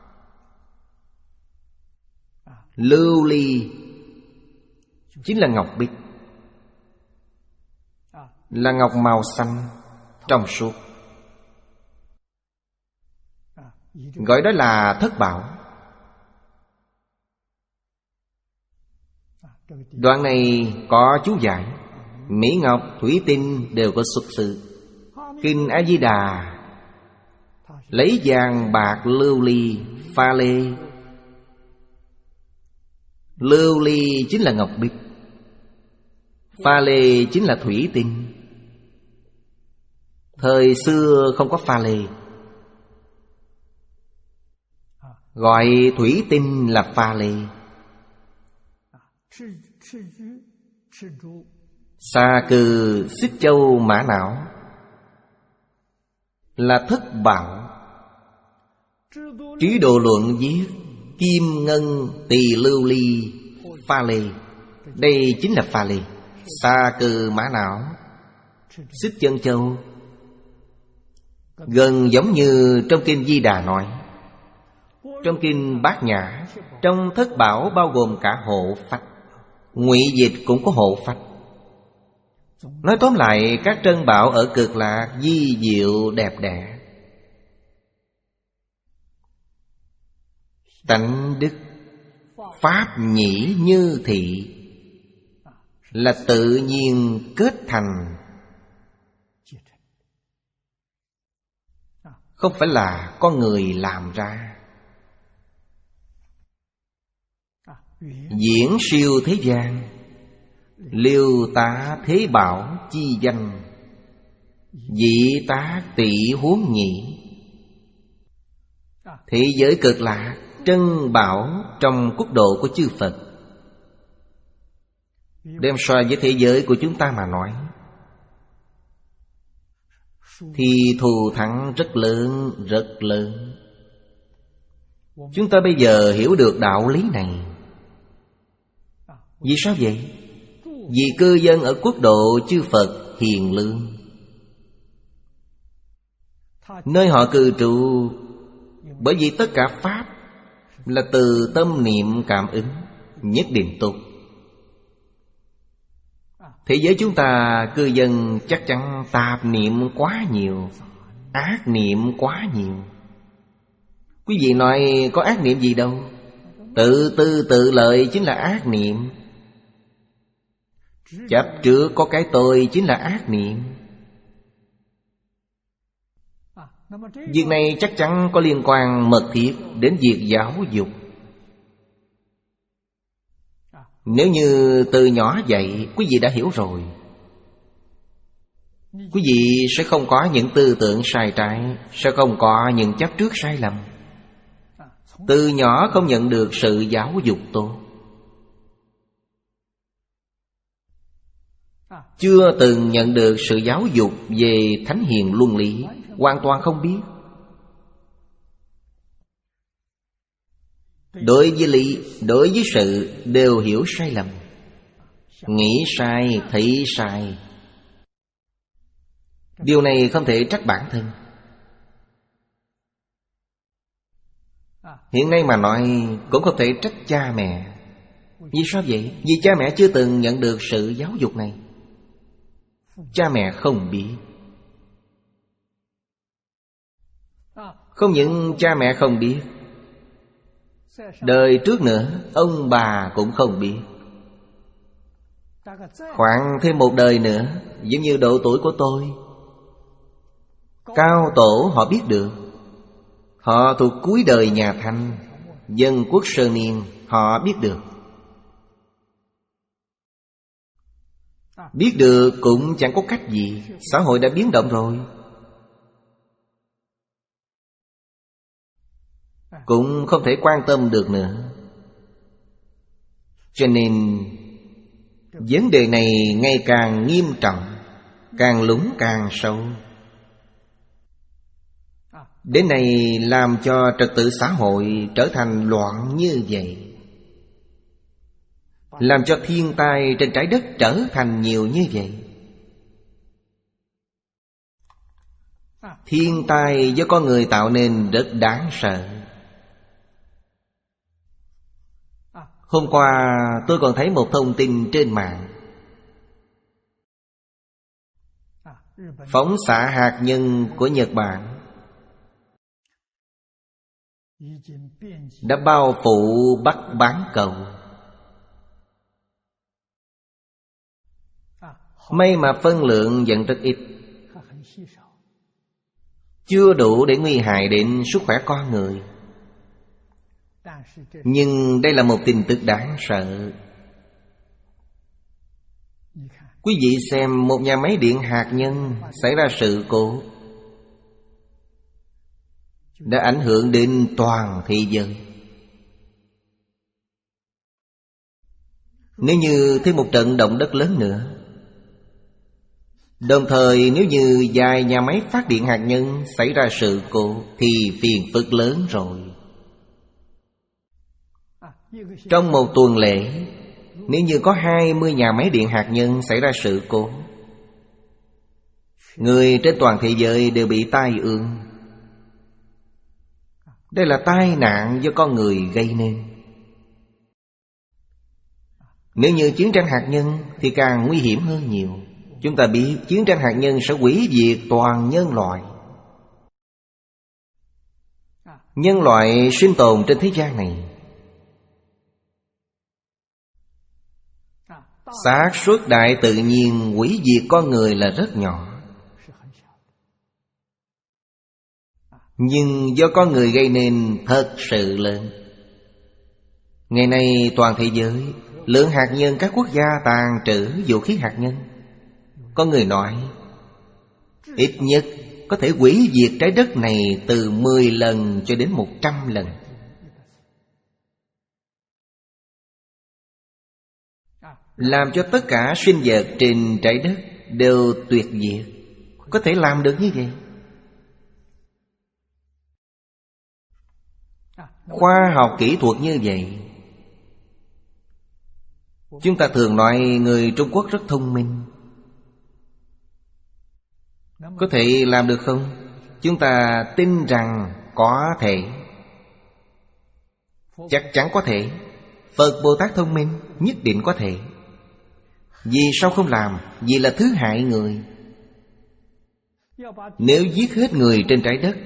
Speaker 1: Lưu ly chính là ngọc bích, là ngọc màu xanh trong suốt, gọi đó là thất bảo. Đoạn này có chú giải. Mỹ ngọc, thủy tinh đều có xuất xứ. Kinh A-di-đà lấy vàng, bạc, lưu ly, pha lê. Lưu ly chính là ngọc bích, pha lê chính là thủy tinh. Thời xưa không có pha lê, gọi thủy tinh là pha lê. Xà cừ, xích châu, mã não là thất bảo. Trí Độ Luận viết kim ngân tỳ lưu ly pha lê. Đây chính là pha lê. Xà cừ, mã não, xích chân châu, gần giống như trong kinh Di Đà nói. Trong kinh Bát Nhã, trong thất bảo bao gồm cả hộ phách. Ngụy dịch cũng có hộ phách. Nói tóm lại, các trân bảo ở cực lạc di diệu đẹp đẽ. Tánh đức pháp nhĩ như thị là tự nhiên kết thành, không phải là con người làm ra. Diễn siêu thế gian, liêu tá thế bảo chi danh, dị tá tỷ huống nhị. Thế giới cực lạc trân bảo trong quốc độ của chư Phật, đem so với thế giới của chúng ta mà nói thì thù thắng rất lớn, rất lớn. Chúng ta bây giờ hiểu được đạo lý này. Vì sao vậy? Vì cư dân ở quốc độ chư Phật hiền lương, nơi họ cư trụ. Bởi vì tất cả pháp là từ tâm niệm cảm ứng, nhất định tốt. Thế giới chúng ta cư dân chắc chắn tạp niệm quá nhiều, ác niệm quá nhiều. Quý vị nói có ác niệm gì đâu. Tự tư tự lợi chính là ác niệm. Chấp trước có cái tôi chính là ác niệm. Việc này chắc chắn có liên quan mật thiết đến việc giáo dục. Nếu như từ nhỏ dạy, quý vị đã hiểu rồi, quý vị sẽ không có những tư tưởng sai trái, sẽ không có những chấp trước sai lầm. Từ nhỏ không nhận được sự giáo dục tốt, chưa từng nhận được sự giáo dục về thánh hiền luân lý, hoàn toàn không biết. Đối với lý, đối với sự đều hiểu sai lầm, nghĩ sai, thấy sai. Điều này không thể trách bản thân. Hiện nay mà nói cũng không thể trách cha mẹ. Vì sao vậy? Vì cha mẹ chưa từng nhận được sự giáo dục này. Cha mẹ không biết. Không những cha mẹ không biết, đời trước nữa ông bà cũng không biết. Khoảng thêm một đời nữa, giống như độ tuổi của tôi, cao tổ họ biết được. Họ thuộc cuối đời nhà Thanh, dân quốc sơ niên, họ biết được. Biết được cũng chẳng có cách gì. Xã hội đã biến động rồi, cũng không thể quan tâm được nữa. Cho nên vấn đề này ngày càng nghiêm trọng, càng lún càng sâu. Đến nay làm cho trật tự xã hội trở thành loạn như vậy, làm cho thiên tai trên trái đất trở thành nhiều như vậy. Thiên tai do con người tạo nên rất đáng sợ. Hôm qua tôi còn thấy một thông tin trên mạng. Phóng xạ hạt nhân của Nhật Bản đã bao phủ Bắc bán cầu. May mà phân lượng vẫn rất ít, chưa đủ để nguy hại đến sức khỏe con người. Nhưng đây là một tin tức đáng sợ. Quý vị xem một nhà máy điện hạt nhân xảy ra sự cố, đã ảnh hưởng đến toàn thế giới. Nếu như thêm một trận động đất lớn nữa, đồng thời nếu như vài nhà máy phát điện hạt nhân xảy ra sự cố, thì phiền phức lớn rồi. Trong một tuần lễ, nếu như có hai mươi nhà máy điện hạt nhân xảy ra sự cố, người trên toàn thế giới đều bị tai ương. Đây là tai nạn do con người gây nên. Nếu như chiến tranh hạt nhân thì càng nguy hiểm hơn nhiều. Chúng ta biết chiến tranh hạt nhân sẽ hủy diệt toàn nhân loại. Nhân loại sinh tồn trên thế gian này, xác suất đại tự nhiên hủy diệt con người là rất nhỏ. Nhưng do con người gây nên thật sự lớn. Ngày nay toàn thế giới, lượng hạt nhân các quốc gia tàn trữ vũ khí hạt nhân, có người nói ít nhất có thể hủy diệt trái đất này từ mười lần cho đến một trăm lần. Làm cho tất cả sinh vật trên trái đất đều tuyệt diệt. Có thể làm được như vậy. Khoa học kỹ thuật như vậy. Chúng ta thường nói người Trung Quốc rất thông minh. Có thể làm được không? Chúng ta tin rằng có thể. Chắc chắn có thể. Phật Bồ Tát thông minh, nhất định có thể. Vì sao không làm? Vì là thứ hại người. Nếu giết hết người trên trái đất,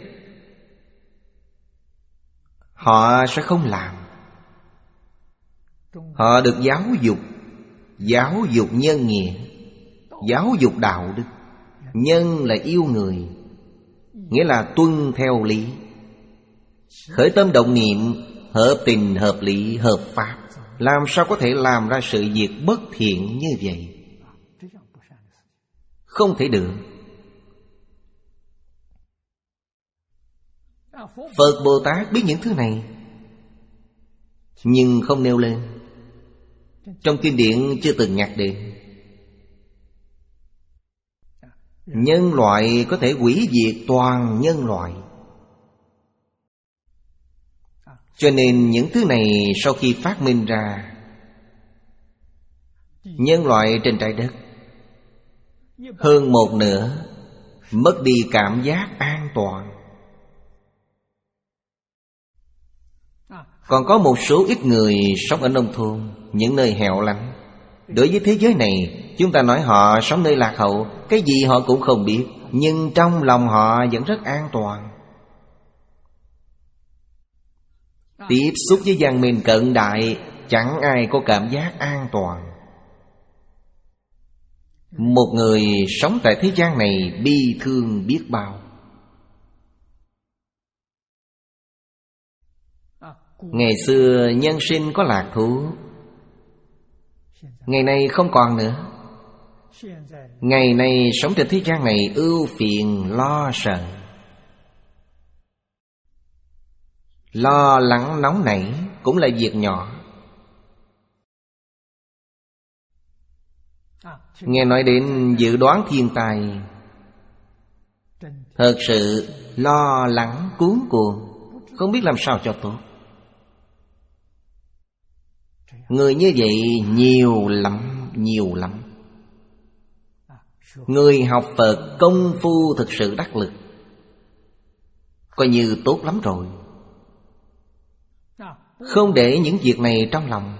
Speaker 1: họ sẽ không làm. Họ được giáo dục, giáo dục nhân nghĩa, giáo dục đạo đức. Nhân là yêu người, nghĩa là tuân theo lý. Khởi tâm động niệm hợp tình, hợp lý, hợp pháp. Làm sao có thể làm ra sự việc bất thiện như vậy? Không thể được. Phật Bồ Tát biết những thứ này, nhưng không nêu lên. Trong kinh điển chưa từng nhắc đến. Nhân loại có thể hủy diệt toàn nhân loại. Cho nên những thứ này sau khi phát minh ra, nhân loại trên trái đất hơn một nửa mất đi cảm giác an toàn. Còn có một số ít người sống ở nông thôn, những nơi hẻo lánh. Đối với thế giới này, chúng ta nói họ sống nơi lạc hậu, cái gì họ cũng không biết, nhưng trong lòng họ vẫn rất an toàn. Tiếp xúc với văn minh cận đại, chẳng ai có cảm giác an toàn. Một người sống tại thế gian này bi thương biết bao. Ngày xưa nhân sinh có lạc thú, ngày nay không còn nữa. Ngày nay sống trên thế gian này ưu phiền lo sợ, lo lắng nóng nảy cũng là việc nhỏ. Nghe nói đến dự đoán thiên tai, thật sự lo lắng cuống cuồng, không biết làm sao cho tốt. Người như vậy nhiều lắm, nhiều lắm. Người học Phật công phu thực sự đắc lực, coi như tốt lắm rồi. Không để những việc này trong lòng.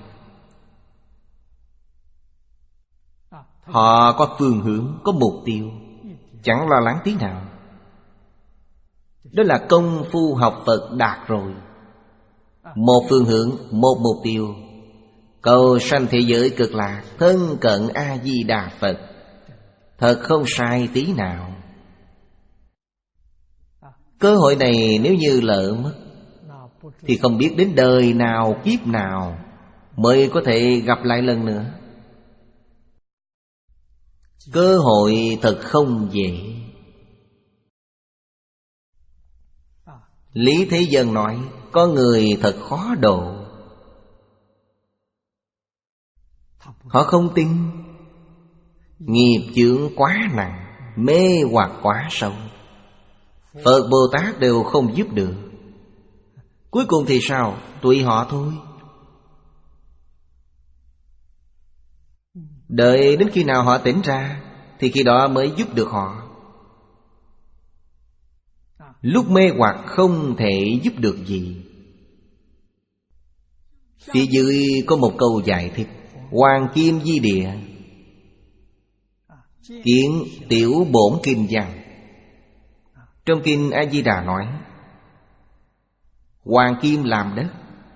Speaker 1: Họ có phương hướng, có mục tiêu, chẳng lo lắng tí nào. Đó là công phu học Phật đạt rồi. Một phương hướng, một mục tiêu, cầu sanh thế giới cực lạc, thân cận A-di-đà Phật. Thật không sai tí nào. Cơ hội này nếu như lỡ mất, thì không biết đến đời nào kiếp nào mới có thể gặp lại lần nữa. Cơ hội thật không dễ. Lý Thế Dân nói, có người thật khó độ. Họ không tin. Nghiệp chướng quá nặng, mê hoặc quá sâu, Phật Bồ Tát đều không giúp được. Cuối cùng thì sao? Tùy họ thôi. Đợi đến khi nào họ tỉnh ra, thì khi đó mới giúp được họ. Lúc mê hoặc không thể giúp được gì. Phía dưới có một câu giải thích: Hoàng Kim Di Địa, kiến tiểu bổn kinh văn. Trong kinh A Di Đà nói Hoàng Kim làm đất.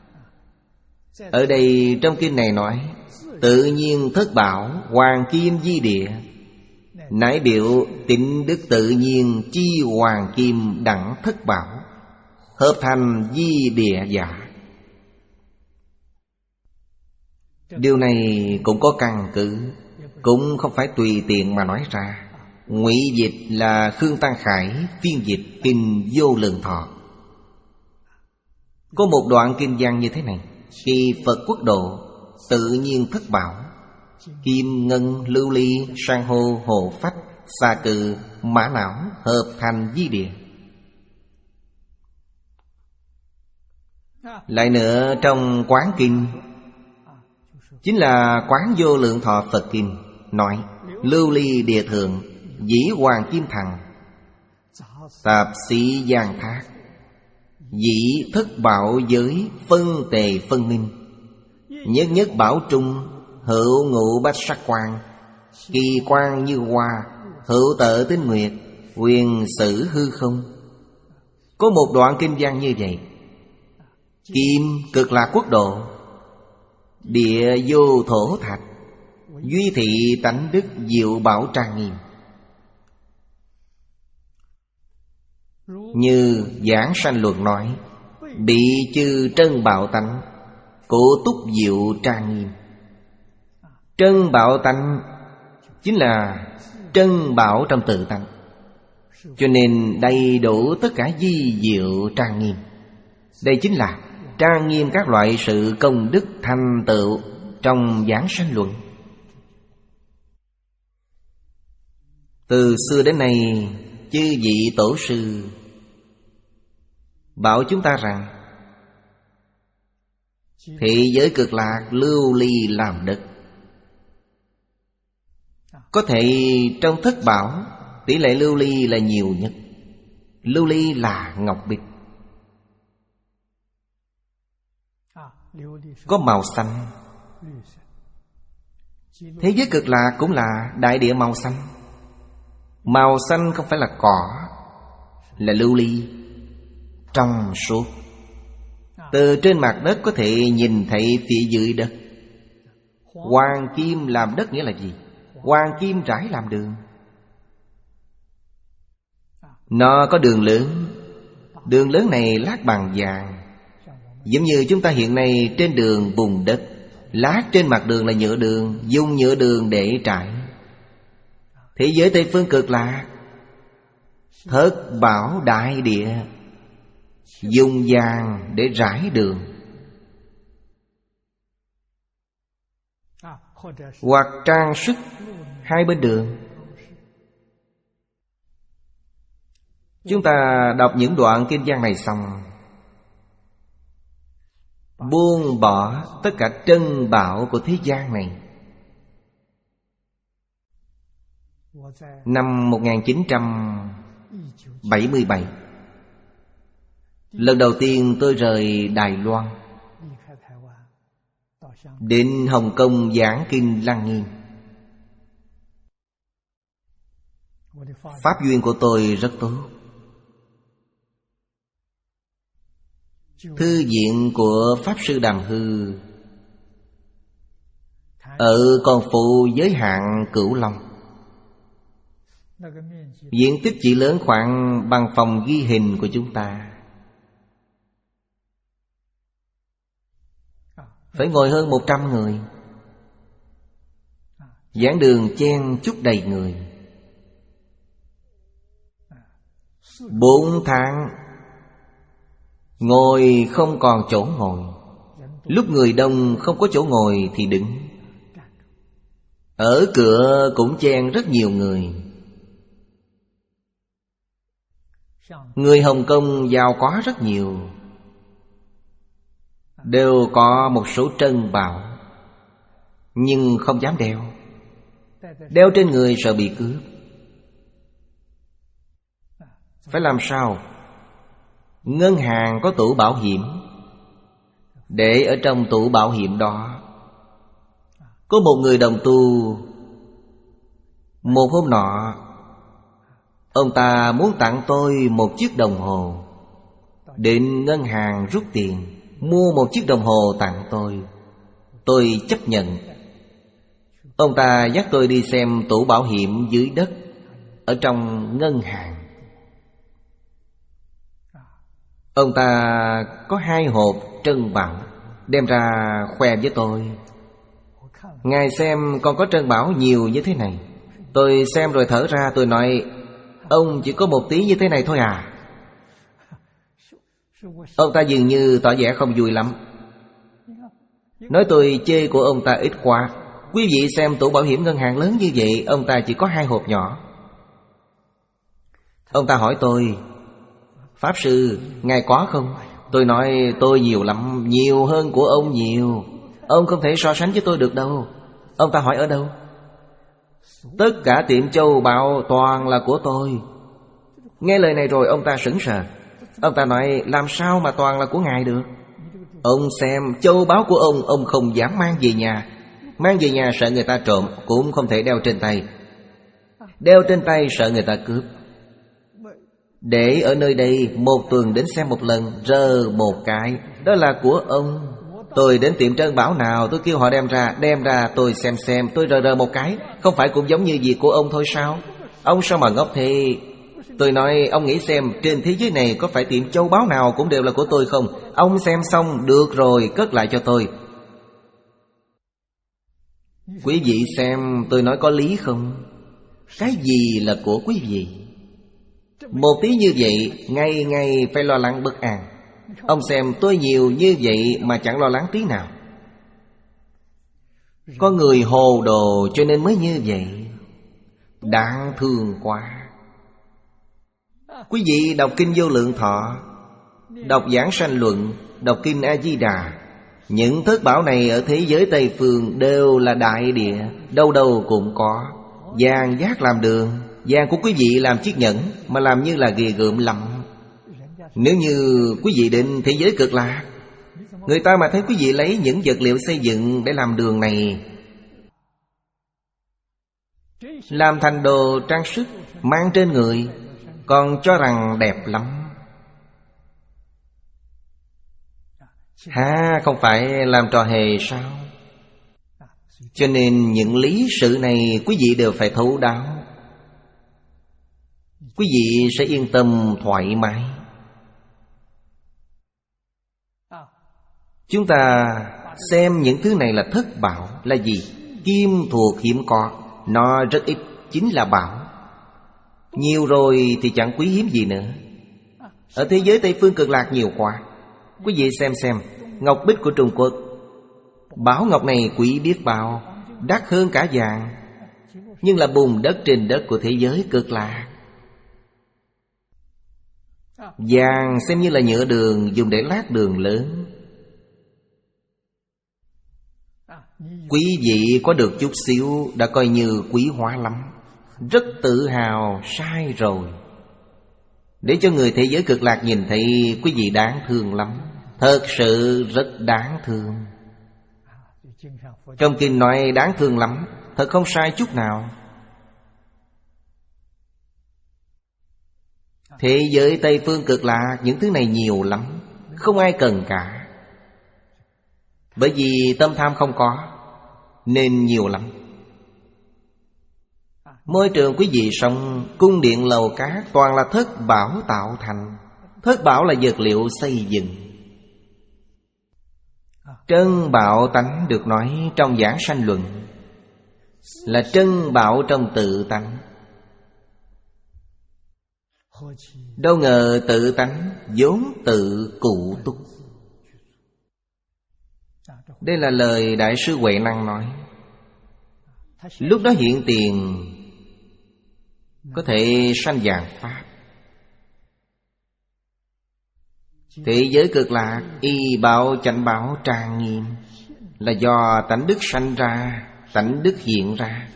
Speaker 1: Ở đây trong kinh này nói tự nhiên thất bảo Hoàng Kim Di Địa, nãi biểu tịnh đức tự nhiên chi Hoàng Kim đẳng thất bảo, hợp thành Di Địa giả. Điều này cũng có căn cứ, cũng không phải tùy tiện mà nói ra. Ngụy dịch là Khương Tăng Khải phiên dịch kinh Vô Lượng Thọ. Có một đoạn kinh văn như thế này: khi Phật quốc độ tự nhiên thất bảo, kim ngân lưu ly san hô hồ phách xà cừ mã não hợp thành Di Địa. Lại nữa trong Quán Kinh, chính là Quán Vô Lượng Thọ Phật Kinh, nói lưu ly địa thượng dĩ hoàng kim thằng, tạp sĩ giang thác, Dĩ thất bảo giới phân tề phân minh. Nhất nhất bảo trung, hữu ngũ bách sắc quang. Kỳ quang như hoa, hữu tợ tinh nguyệt, quyền sử hư không. Có một đoạn kinh văn như vậy. Kim cực lạc quốc độ, địa vô thổ thạch, duy thị tánh đức diệu bảo trang nghiêm. Như Giảng Sanh Luận nói, bị chư trân bảo tánh, cổ túc diệu trang nghiêm. Trân bảo tánh chính là trân bảo trong tự tánh, cho nên đầy đủ tất cả di diệu trang nghiêm. Đây chính là trang nghiêm các loại sự công đức thành tựu trong Giảng Sanh Luận. Từ xưa đến nay, chư vị tổ sư bảo chúng ta rằng thị giới cực lạc lưu ly làm đất. Có thể trong thất bảo, tỷ lệ lưu ly là nhiều nhất. Lưu ly là ngọc bích, có màu xanh. Thế giới cực lạc cũng là đại địa màu xanh. Màu xanh không phải là cỏ, là lưu ly, trong suốt. Từ trên mặt đất có thể nhìn thấy phía dưới đất. Hoàng kim làm đất nghĩa là gì? Hoàng kim rải làm đường. Nó có đường lớn. Đường lớn này lát bằng vàng. Giống như chúng ta hiện nay trên đường bùn đất, lát trên mặt đường là nhựa đường, dùng nhựa đường để trải. Thế giới Tây Phương cực lạc, thất bảo đại địa, dùng vàng để rải đường, hoặc trang sức hai bên đường. Chúng ta đọc những đoạn kinh văn này xong, buông bỏ tất cả trân bảo của thế gian này. Năm một nghìn chín trăm bảy mươi bảy, lần đầu tiên tôi rời Đài Loan, đến Hồng Kông giảng kinh Lăng Nghiêm. Pháp duyên của tôi rất tốt. Thư viện của Pháp Sư Đàm Hư ở Con Phụ giới hạn Cửu Long. Diện tích chỉ lớn khoảng bằng phòng ghi hình của chúng ta. Phải ngồi hơn một trăm người. Giảng đường chen chúc đầy người. Bốn tháng ngồi không còn chỗ ngồi. Lúc người đông không có chỗ ngồi thì đứng. Ở cửa cũng chen rất nhiều người. Người Hồng Kông giàu có rất nhiều, đều có một số trân bảo, nhưng không dám đeo. Đeo trên người sợ bị cướp. Phải làm sao? Ngân hàng có tủ bảo hiểm, để ở trong tủ bảo hiểm đó. Có một người đồng tu, một hôm nọ ông ta muốn tặng tôi một chiếc đồng hồ. Đến ngân hàng rút tiền, mua một chiếc đồng hồ tặng tôi. Tôi chấp nhận. Ông ta dắt tôi đi xem tủ bảo hiểm dưới đất ở trong ngân hàng. Ông ta có hai hộp trân bảo, đem ra khoe với tôi. Ngài xem con có trân bảo nhiều như thế này. Tôi xem rồi thở ra, tôi nói: ông chỉ có một tí như thế này thôi à? Ông ta dường như tỏ vẻ không vui lắm, nói tôi chê của ông ta ít quá. Quý vị xem tủ bảo hiểm ngân hàng lớn như vậy, ông ta chỉ có hai hộp nhỏ. Ông ta hỏi tôi: Pháp Sư, ngài có không? Tôi nói tôi nhiều lắm, nhiều hơn của ông nhiều. Ông không thể so sánh với tôi được đâu. Ông ta hỏi ở đâu? Tất cả tiệm châu báu toàn là của tôi. Nghe lời này rồi ông ta sững sờ. Ông ta nói làm sao mà toàn là của ngài được. Ông xem châu báu của ông, ông không dám mang về nhà. Mang về nhà sợ người ta trộm, cũng không thể đeo trên tay. Đeo trên tay sợ người ta cướp. Để ở nơi đây một tuần đến xem một lần, rơ một cái, đó là của ông. Tôi đến tiệm trân bảo nào, tôi kêu họ đem ra. Đem ra tôi xem xem, tôi rờ rờ một cái. Không phải cũng giống như việc của ông thôi sao? Ông sao mà ngốc thế? Tôi nói ông nghĩ xem, trên thế giới này có phải tiệm châu báu nào cũng đều là của tôi không? Ông xem xong được rồi cất lại cho tôi. Quý vị xem tôi nói có lý không? Cái gì là của quý vị? Một tí như vậy, ngày ngày phải lo lắng bất an. Ông xem tôi nhiều như vậy mà chẳng lo lắng tí nào. Có người hồ đồ cho nên mới như vậy. Đáng thương quá. Quý vị đọc Kinh Vô Lượng Thọ, đọc Giảng Sanh Luận, đọc Kinh A-di-đà, những thất bảo này ở thế giới Tây Phương đều là đại địa, đâu đâu cũng có. Vàng vát làm đường, vàng của quý vị làm chiếc nhẫn, mà làm như là ghê gượm lắm. Nếu như quý vị đến thế giới Cực Lạc, người ta mà thấy quý vị lấy những vật liệu xây dựng để làm đường này, làm thành đồ trang sức, mang trên người, còn cho rằng đẹp lắm. Ha, không phải làm trò hề sao? Cho nên những lý sự này quý vị đều phải thấu đáo. Quý vị sẽ yên tâm thoải mái. Chúng ta xem những thứ này là thất bảo. Là gì? Kim thuộc hiếm có, nó rất ít, chính là bảo. Nhiều rồi thì chẳng quý hiếm gì nữa. Ở thế giới Tây Phương Cực Lạc nhiều quá. Quý vị xem xem, ngọc bích của Trung Quốc, bảo ngọc này quý biết bao, đắt hơn cả vàng, nhưng là bùn đất trên đất của thế giới Cực Lạc. Vàng xem như là nhựa đường, dùng để lát đường lớn. Quý vị có được chút xíu đã coi như quý hóa lắm. Rất tự hào, sai rồi. Để cho người thế giới Cực Lạc nhìn thấy quý vị đáng thương lắm. Thật sự rất đáng thương. Trong kinh nói đáng thương lắm, thật không sai chút nào. Thế giới Tây Phương Cực Lạc những thứ này nhiều lắm, không ai cần cả. Bởi vì tâm tham không có, nên nhiều lắm. Môi trường quý vị sống, cung điện lầu cát toàn là thất bảo tạo thành. Thất bảo là vật liệu xây dựng. Trân bảo tánh được nói trong Giảng Sanh Luận là trân bảo trong tự tánh. Đâu ngờ tự tánh vốn tự cụ túc. Đây là lời Đại sư Huệ Năng nói. Lúc đó hiện tiền có thể sanh vạn pháp. Thế giới Cực Lạc y bảo chánh bảo trang nghiêm, là do tánh đức sanh ra, tánh đức hiện ra.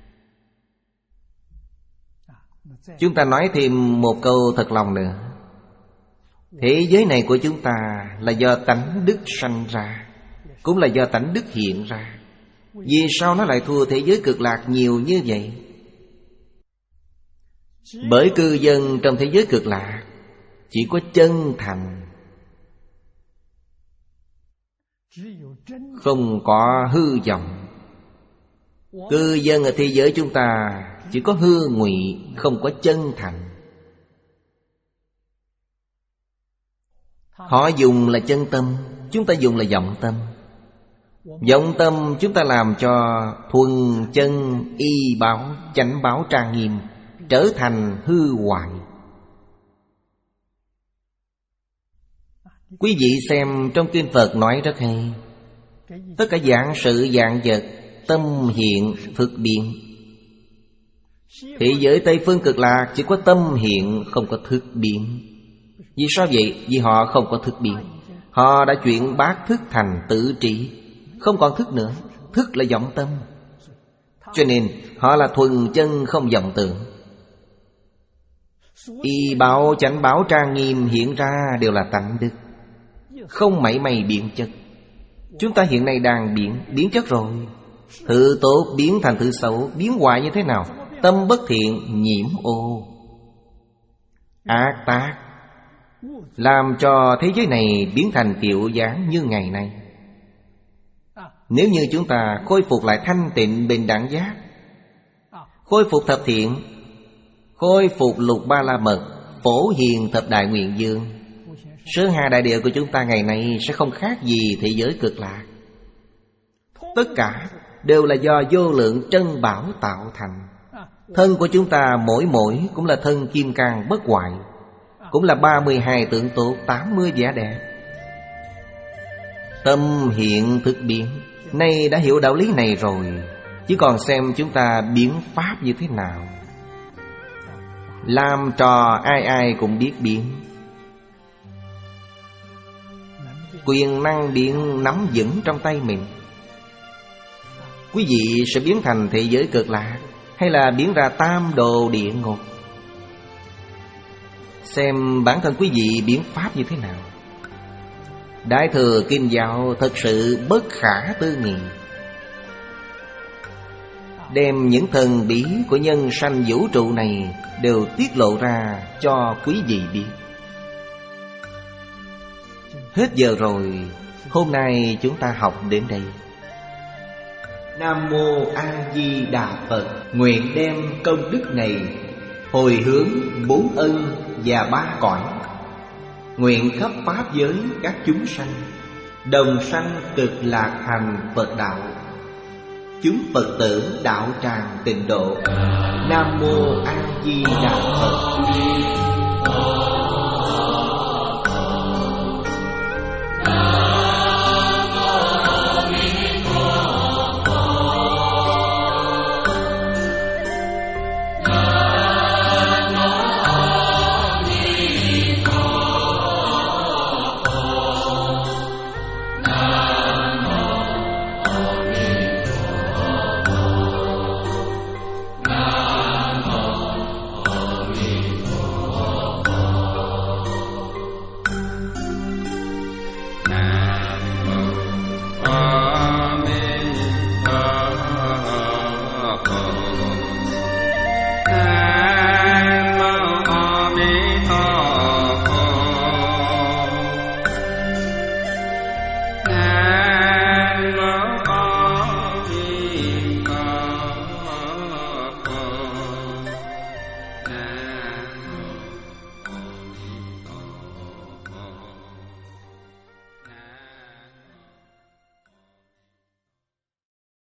Speaker 1: Chúng ta nói thêm một câu thật lòng nữa. Thế giới này của chúng ta là do tánh đức sanh ra, cũng là do tánh đức hiện ra. Vì sao nó lại thua thế giới Cực Lạc nhiều như vậy? Bởi cư dân trong thế giới Cực Lạc chỉ có chân thành, không có hư vọng. Cư dân ở thế giới chúng ta chỉ có hư ngụy, không có chân thành. Họ dùng là chân tâm, chúng ta dùng là vọng tâm. Vọng tâm chúng ta làm cho thuần chân y báo, chánh báo trang nghiêm, trở thành hư hoại. Quý vị xem trong kinh Phật nói rất hay. Tất cả dạng sự dạng vật, tâm hiện thực biến. Thế giới Tây Phương Cực Lạc chỉ có tâm hiện, không có thức biến. Vì sao vậy? Vì họ không có thức biến. Họ đã chuyển bát thức thành tự trị, không còn thức nữa. Thức là vọng tâm. Cho nên họ là thuần chân không vọng tưởng. Y bảo chánh bảo trang nghiêm hiện ra đều là tánh đức, không mảy may biến chất. Chúng ta hiện nay đang biến, biến chất rồi. Thứ tốt biến thành thứ xấu, biến hoại như thế nào? Tâm bất thiện nhiễm ô, ác tác, làm cho thế giới này biến thành kiểu dáng như ngày nay. Nếu như chúng ta khôi phục lại thanh tịnh bình đẳng giác, khôi phục thập thiện, khôi phục lục ba la mật, phổ hiền thập đại nguyện dương, Sơn Hà đại địa của chúng ta ngày nay sẽ không khác gì thế giới cực lạc. Tất cả đều là do vô lượng trân bảo tạo thành. Thân của chúng ta mỗi mỗi cũng là thân kim cang bất hoại, cũng là ba mươi hai tượng tốt, tám mươi vẻ đẹp. Tâm hiện thực biến, nay đã hiểu đạo lý này rồi, chỉ còn xem chúng ta biến pháp như thế nào. Làm trò ai ai cũng biết biến, quyền năng biến nắm vững trong tay mình. Quý vị sẽ biến thành thế giới cực lạc, hay là biến ra tam đồ địa ngục? Xem bản thân quý vị biến pháp như thế nào. Đại thừa kinh giáo thật sự bất khả tư nghị, đem những thần bí của nhân sanh vũ trụ này đều tiết lộ ra cho quý vị biết. Hết giờ rồi, hôm nay chúng ta học đến đây. Nam Mô A Di Đà Phật. Nguyện đem công đức này hồi hướng bốn ân và ba cõi, nguyện khắp pháp giới các chúng sanh đồng sanh cực lạc thành Phật đạo. Chúng Phật tử đạo tràng tịnh độ. Nam Mô A Di Đà Phật.